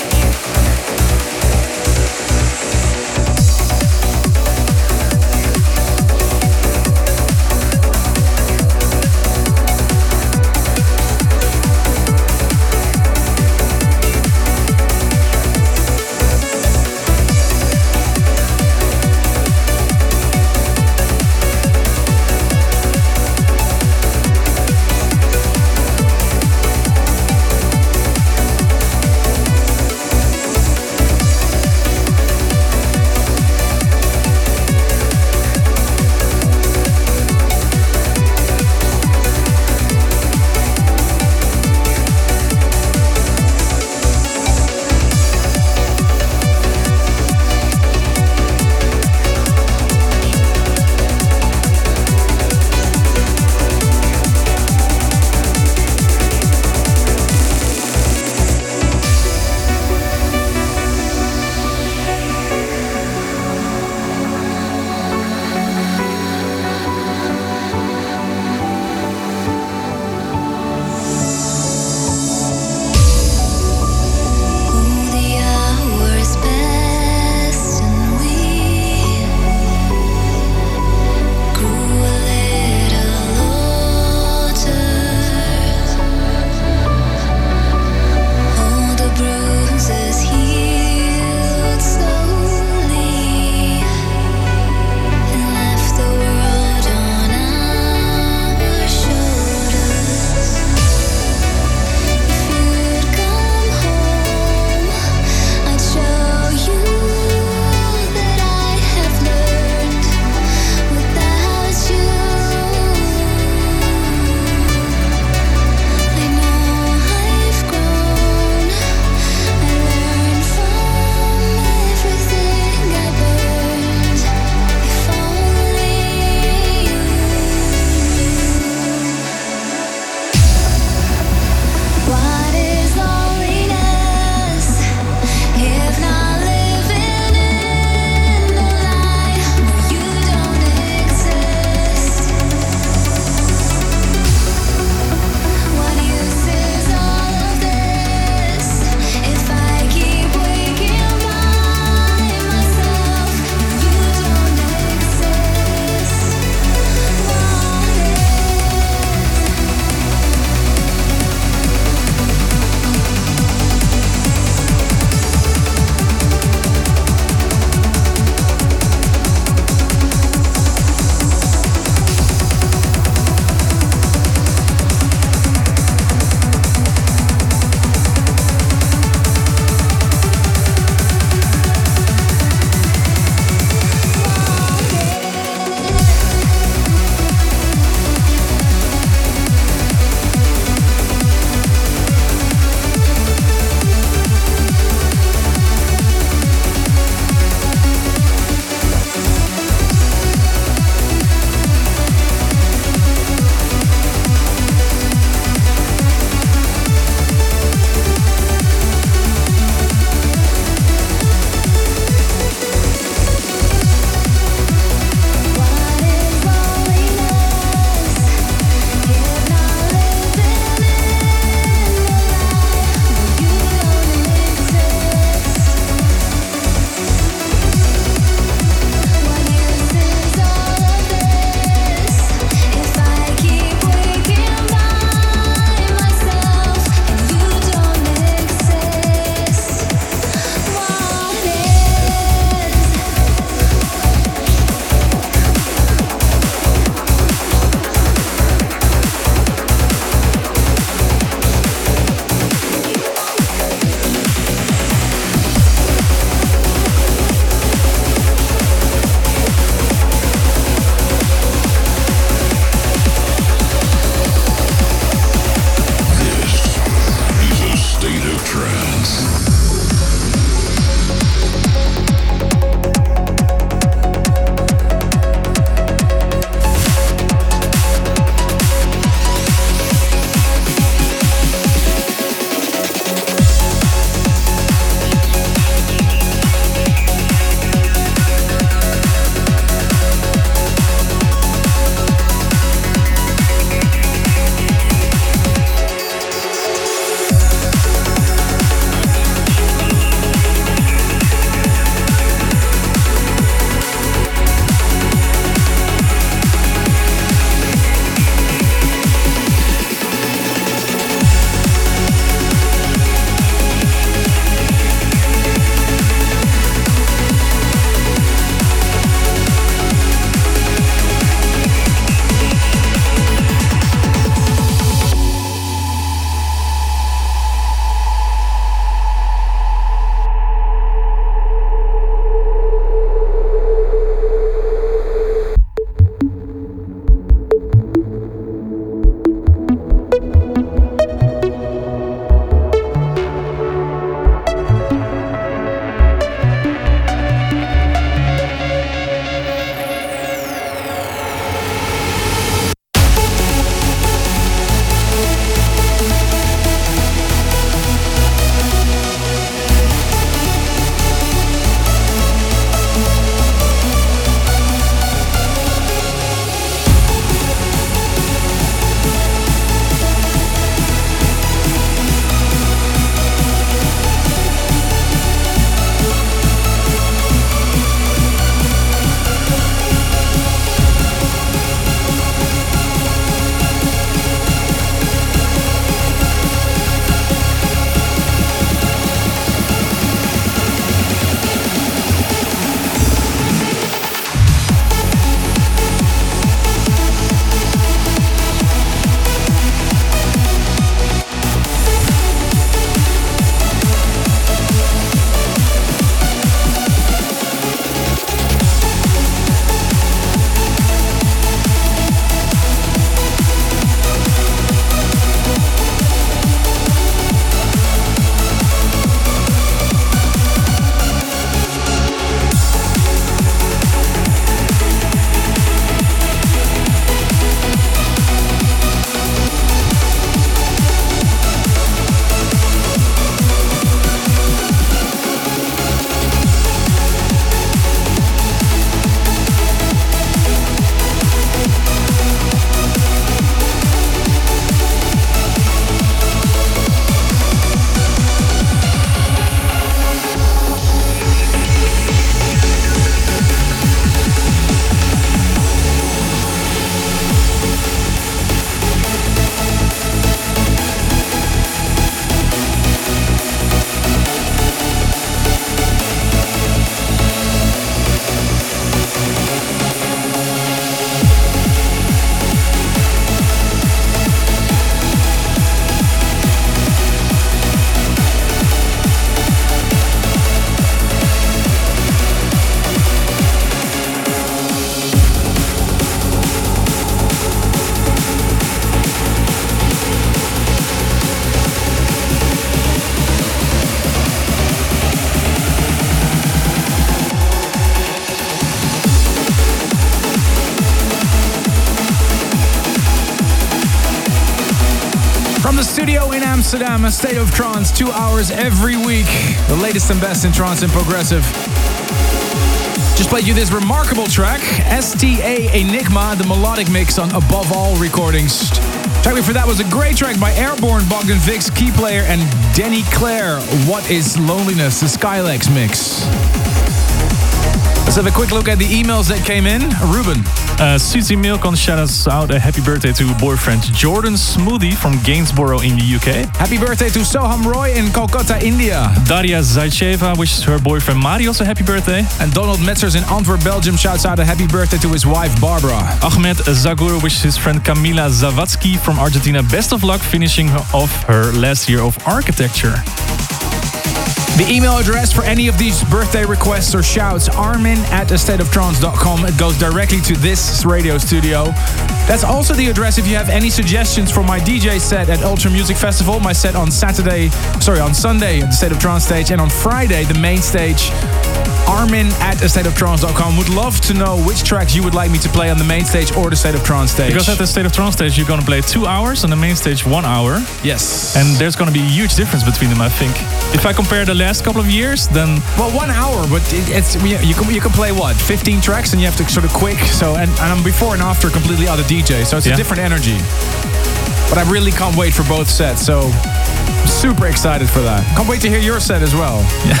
Speaker 3: in Amsterdam, A State of Trance, 2 hours every week. The latest and best in trance and progressive. Just played you this remarkable track, STA Enigma, the melodic mix on Above All recordings. Track before that was a great track by Airborne, Bogdan Vix, Key Player, and Denny Clare. What is Loneliness, the Skylex mix. Let's have a quick look at the emails that came in. Ruben.
Speaker 5: Susie Milcon shouts out a happy birthday to boyfriend Jordan Smoothie from Gainsborough in the UK.
Speaker 3: Happy birthday to Soham Roy in Kolkata, India.
Speaker 5: Daria Zaycheva wishes her boyfriend Marios a happy birthday.
Speaker 3: And Donald Metzers in Antwerp, Belgium shouts out a happy birthday to his wife Barbara.
Speaker 5: Ahmed Zagur wishes his friend Kamila Zavatsky from Argentina best of luck finishing off her last year of architecture.
Speaker 3: The email address for any of these birthday requests or shouts, armin@astateoftrance.com. It goes directly to this radio studio. That's also the address if you have any suggestions for my DJ set at Ultra Music Festival. My set on Sunday at the State of Trance stage, and on Friday, the main stage. armin@astateoftrance.com. Would love to know which tracks you would like me to play on the main stage or the State of Trance stage.
Speaker 5: Because at the State of Trance stage, you're going to play 2 hours, and the main stage 1 hour.
Speaker 3: Yes.
Speaker 5: And there's going to be a huge difference between them, I think. If I compare the last couple of years, then...
Speaker 3: Well, 1 hour, but it's you can play, what, 15 tracks, and you have to sort of quick. So, and I'm before and after completely other DJ, so it's a different energy. But I really can't wait for both sets, so I'm super excited for that. Can't wait to hear your set as well.
Speaker 5: Yeah.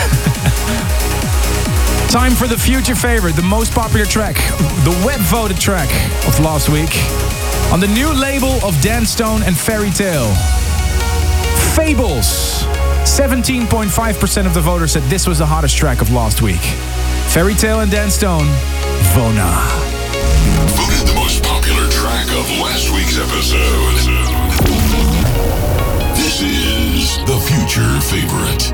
Speaker 3: Time for the future favorite, the most popular track, the web-voted track of last week. On the new label of Dan Stone and Fairy Tale. Fables. 17.5% of the voters said this was the hottest track of last week. Fairy Tale and Dan Stone, Vona.
Speaker 8: Voted the most popular track of last week's episode. This is the future favorite.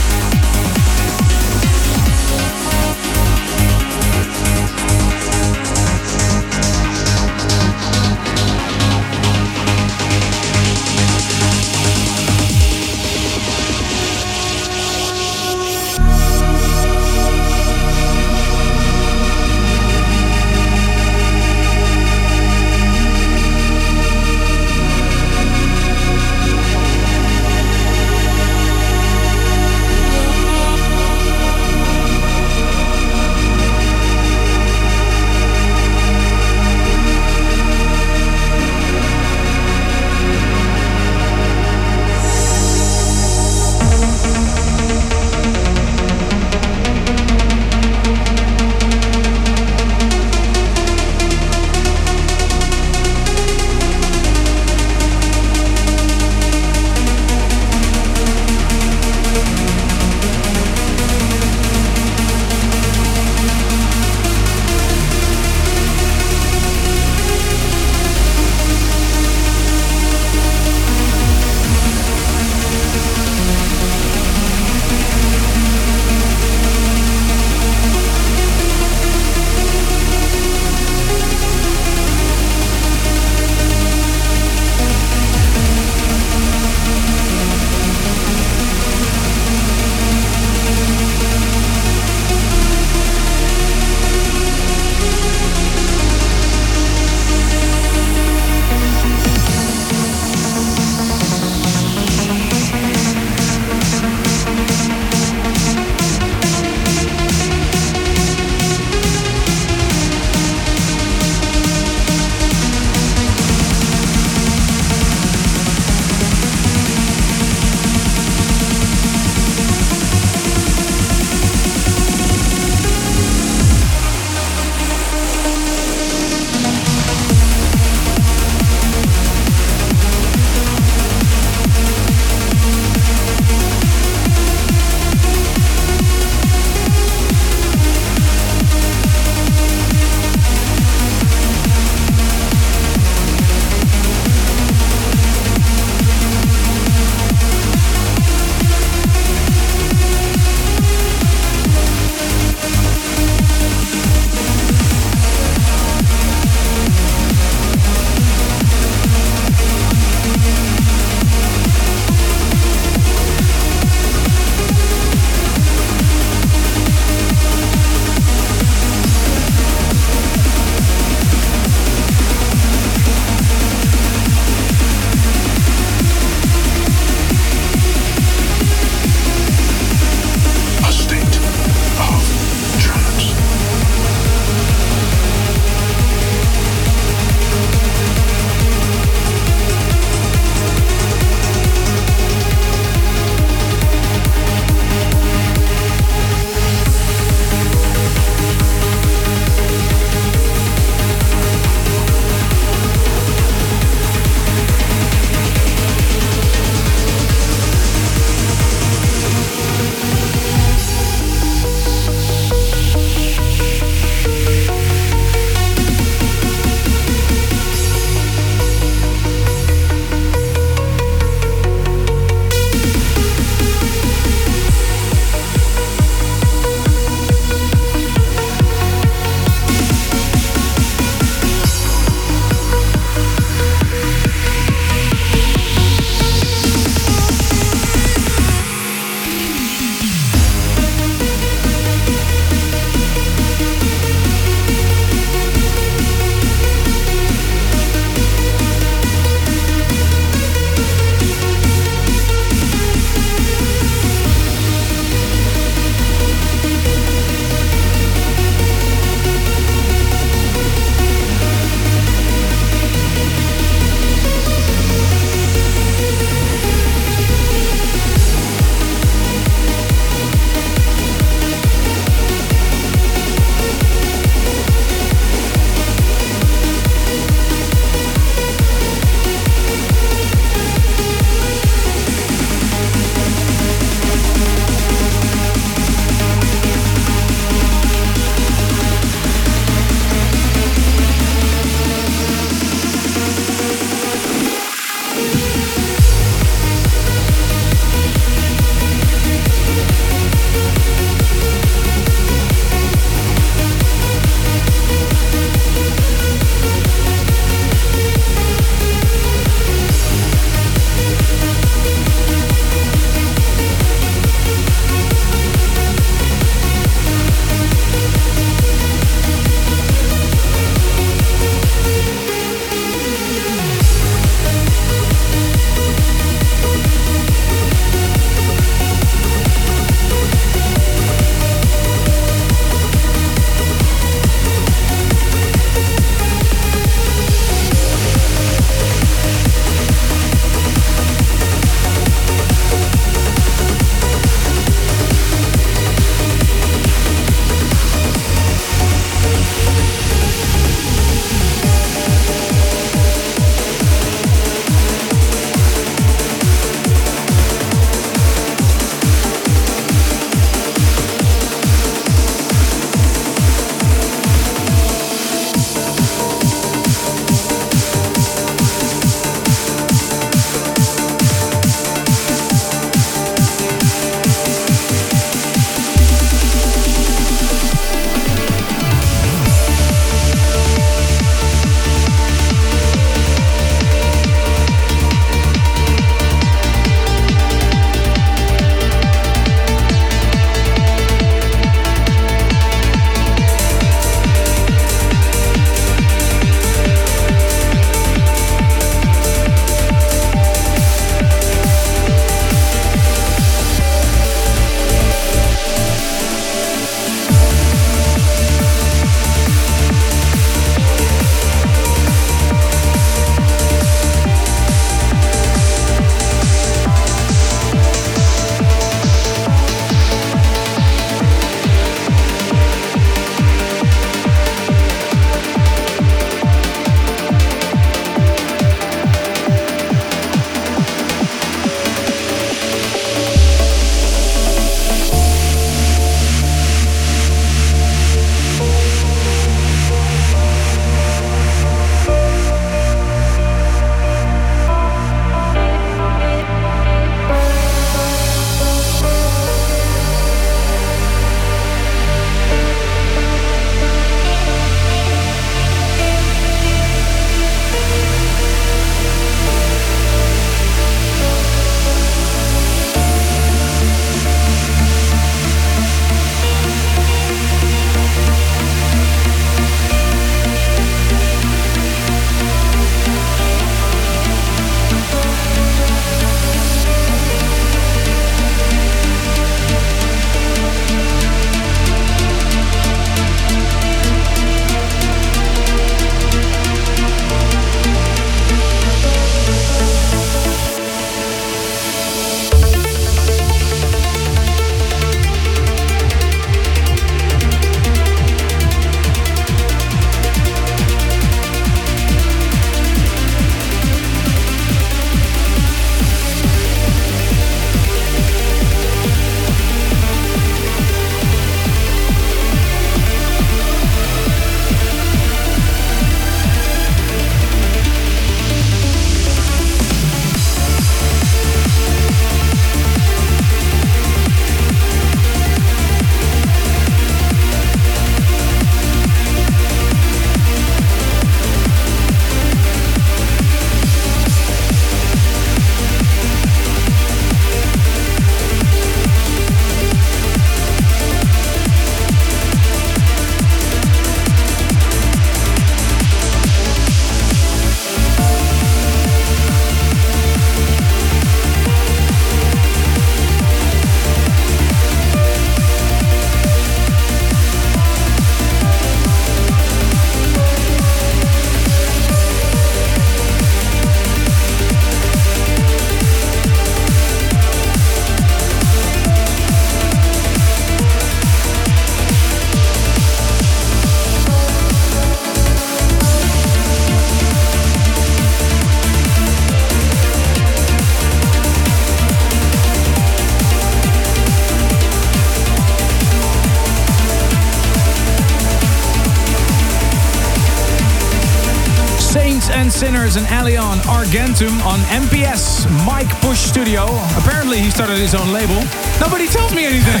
Speaker 3: Seven Sinners and Allion Argentum on MPS Mike Push Studio. Apparently he started his own label. Nobody tells me anything.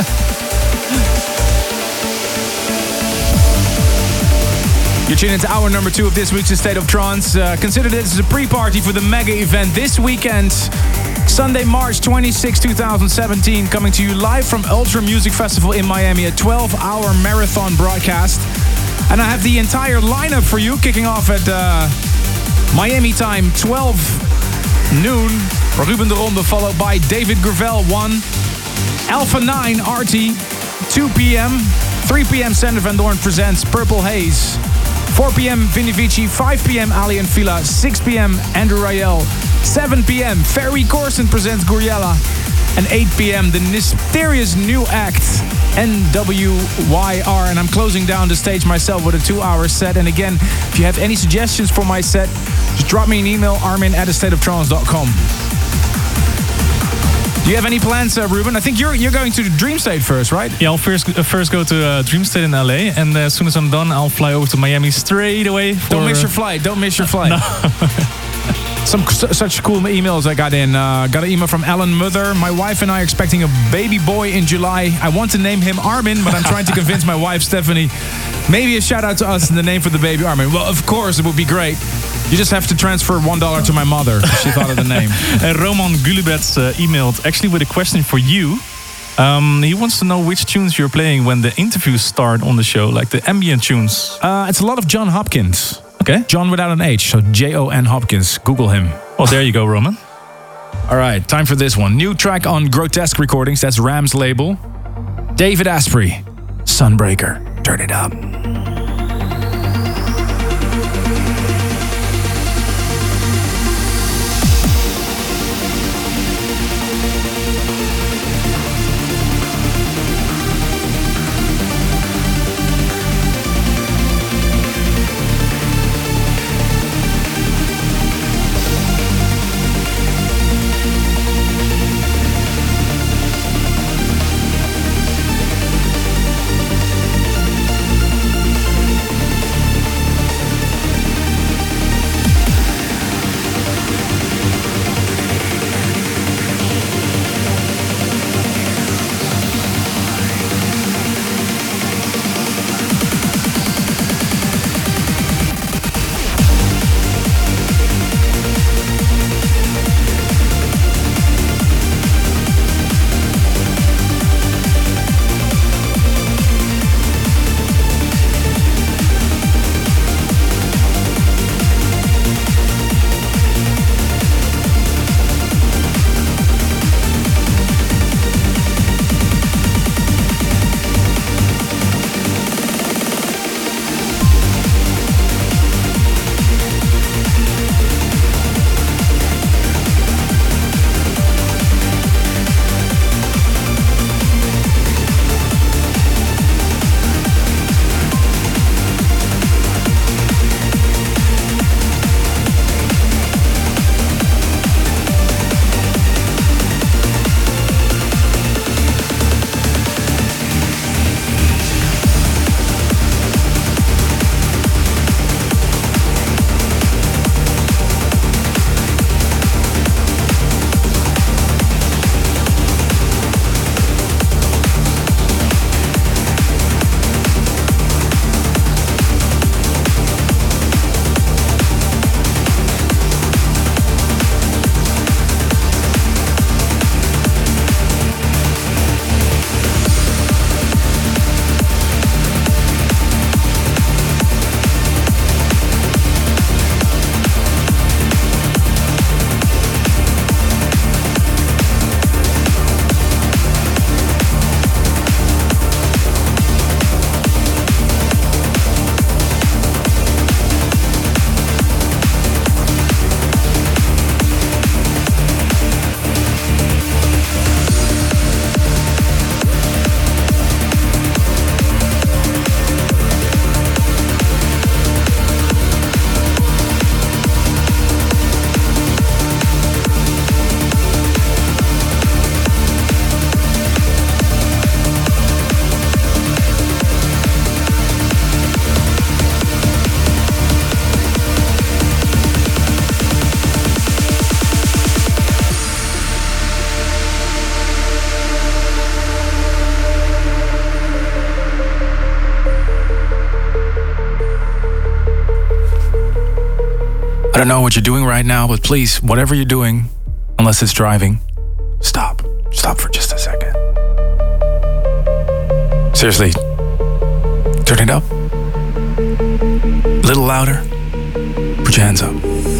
Speaker 3: You're tuned into hour number 2 of this week's State of Trance. Consider this as a pre-party for the mega event this weekend. Sunday, March 26, 2017, coming to you live from Ultra Music Festival in Miami, a 12-hour marathon broadcast. And I have the entire lineup for you, kicking off at Miami time, 12 noon. Ruben de Ronde, followed by David Gravel, 1. Alpha 9, RT, 2 p.m. 3 p.m. Sander Van Doorn presents Purple Haze. 4 p.m. Vinny Vici, 5 p.m. Ali and Fila, 6 p.m. Andrew Rayel, 7 p.m. Ferry Corson presents Guriella, and 8 p.m. the mysterious new act NWYR. And I'm closing down the stage myself with a 2-hour set. And again, if you have any suggestions for my set, just drop me an email, armin@astateoftrance.com. Do you have any plans, Ruben? I think you're going to the Dream State first, right?
Speaker 5: Yeah, I'll first go to Dream State in LA, and as soon as I'm done, I'll fly over to Miami straight away.
Speaker 3: Don't miss your flight. Don't miss your flight.
Speaker 5: No.
Speaker 3: Such cool emails I got in. Got an email from Alan Mother. My wife and I are expecting a baby boy in July. I want to name him Armin, but I'm trying to convince my wife, Stephanie. Maybe a shout out to us and the name for the baby, Armin. Well, of course, it would be great. You just have to transfer $1 to my mother. She thought of the name.
Speaker 5: Roman Gulubets emailed actually with a question for you. He wants to know which tunes you're playing when the interviews start on the show, like the ambient tunes.
Speaker 3: It's a lot of John Hopkins.
Speaker 5: Okay.
Speaker 3: John without an H, so Jon Hopkins. Google him.
Speaker 5: Well, there you go, Roman.
Speaker 3: All right, time for this one. New track on Grotesque Recordings. That's Ram's label. David Asprey, Sunbreaker. Turn it up. I don't know what you're doing right now, but please, whatever you're doing, unless it's driving, stop. Stop for just a second. Seriously, turn it up. A little louder. Put your hands up.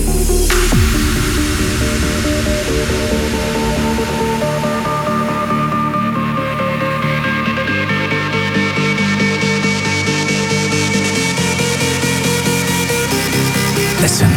Speaker 3: Listen.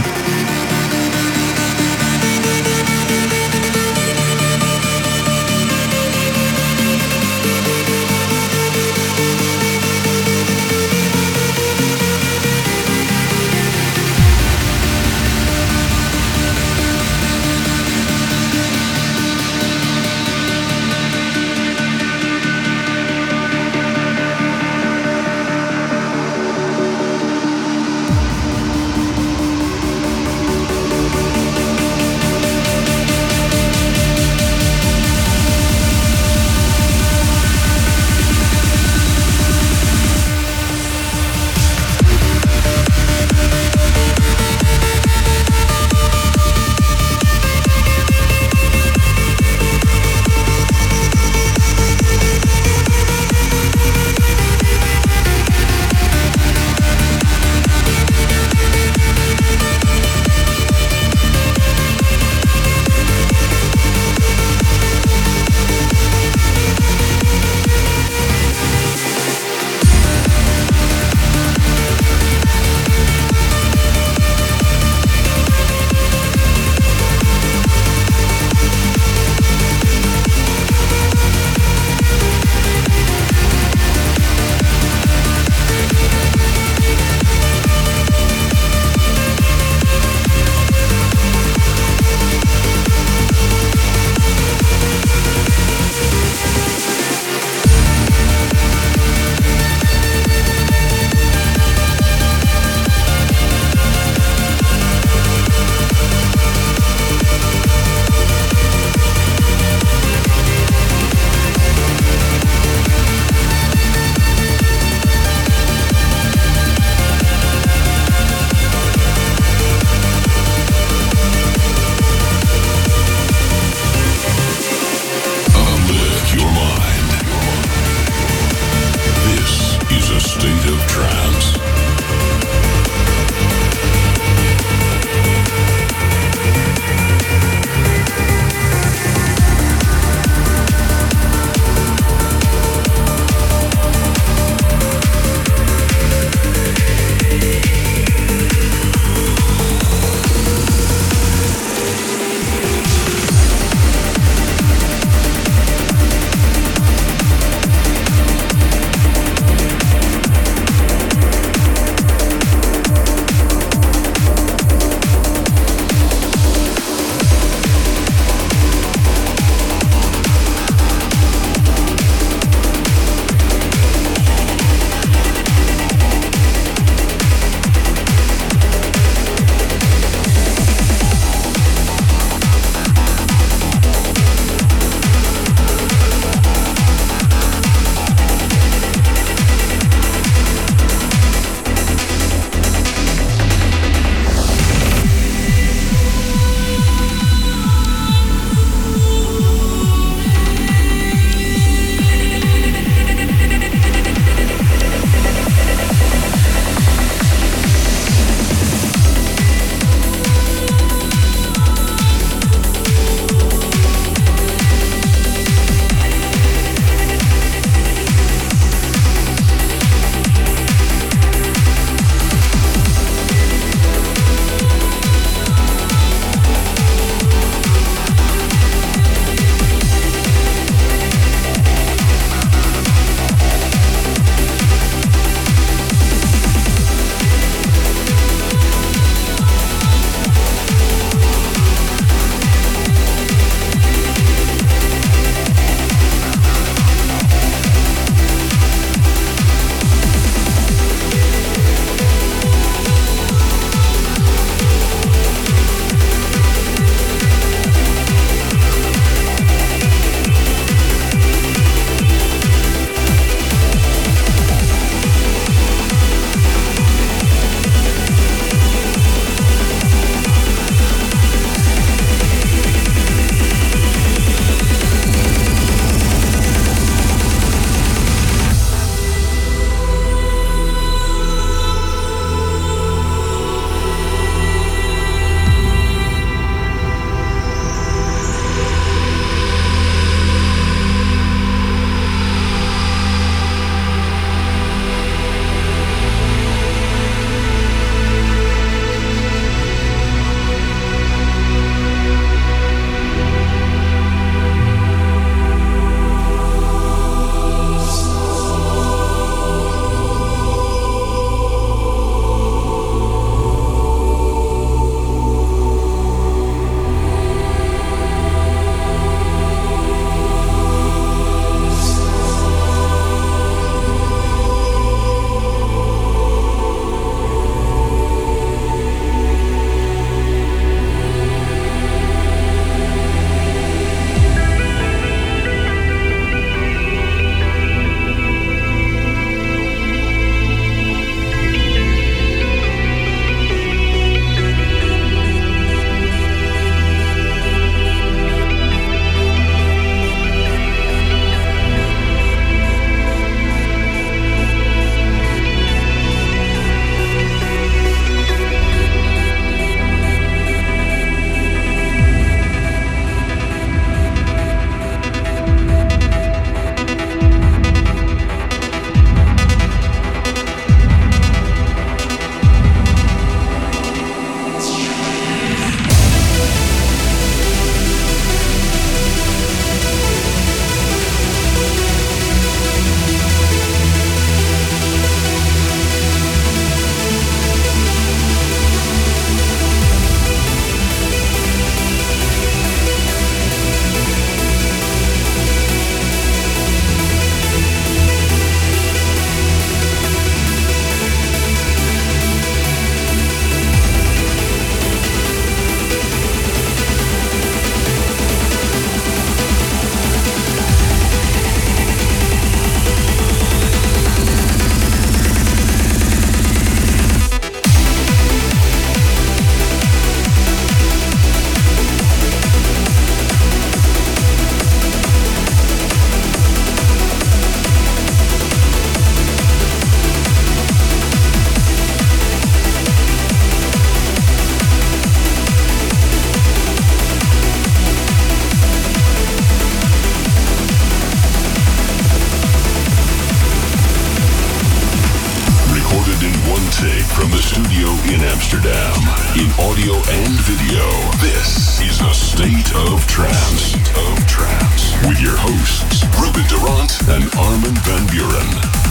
Speaker 8: take from the studio in Amsterdam, in audio and video. This is A State of Trance. With your hosts, Ruben Durant and Armin van Buuren.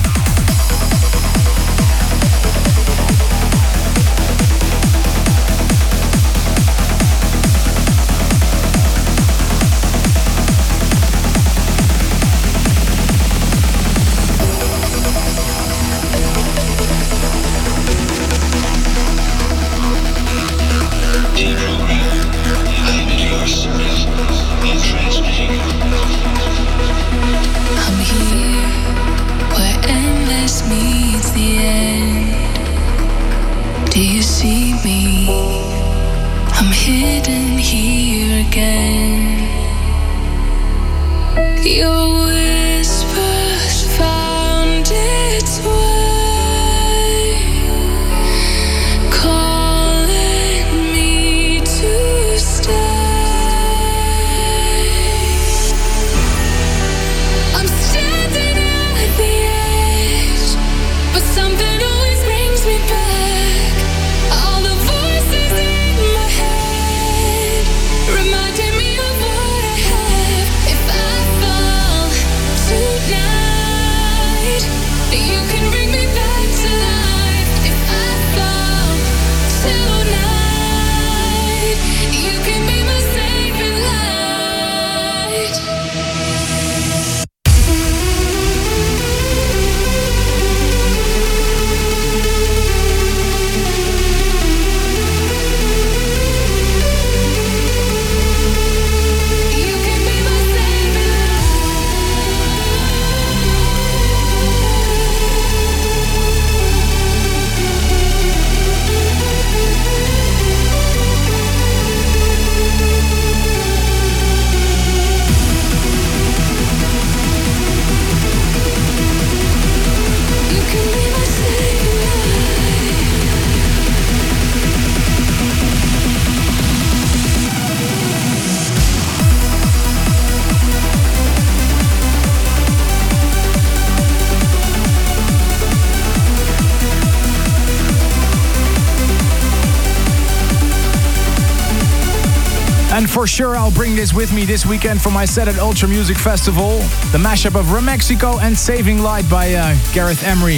Speaker 3: And for sure, I'll bring this with me this weekend for my set at Ultra Music Festival. The mashup of Remexico and Saving Light by Gareth Emery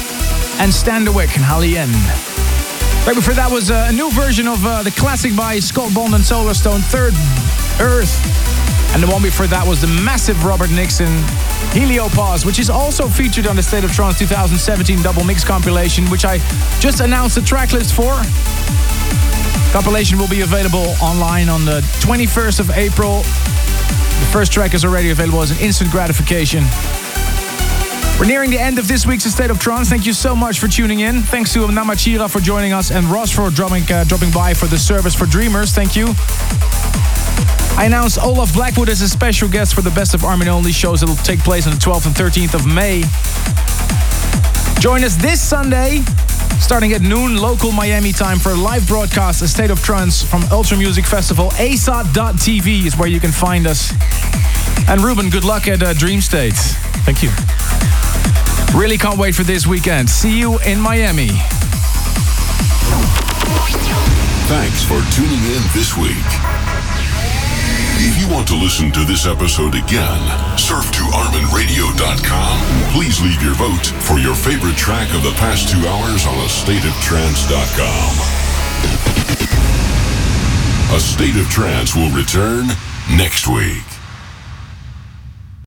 Speaker 3: and Standerwick and Halien. Right before that was a new version of the classic by Scott Bond and Solarstone, Third Earth. And the one before that was the massive Robert Nixon, Heliopause, which is also featured on the State of Trance 2017 double mix compilation, which I just announced the track list for. Compilation will be available online on the 21st of April. The first track is already available as an instant gratification. We're nearing the end of this week's State of Trance. Thank you so much for tuning in. Thanks to Namachira for joining us and Ross for dropping by for the service for Dreamers. Thank you. I announced Olaf Blackwood as a special guest for the Best of Armin Only shows that will take place on the 12th and 13th of May. Join us this Sunday, starting at noon local Miami time, for a live broadcast, A State of Trance from Ultra Music Festival. ASOT.tv is where you can find us. And Ruben, good luck at Dream State.
Speaker 5: Thank you.
Speaker 3: Really can't wait for this weekend. See you in Miami.
Speaker 8: Thanks for tuning in this week. If you want to listen to this episode again, surf to ArminRadio.com. Please leave your vote for your favorite track of the past 2 hours on AStateOfTrance.com. A State of Trance will return next week.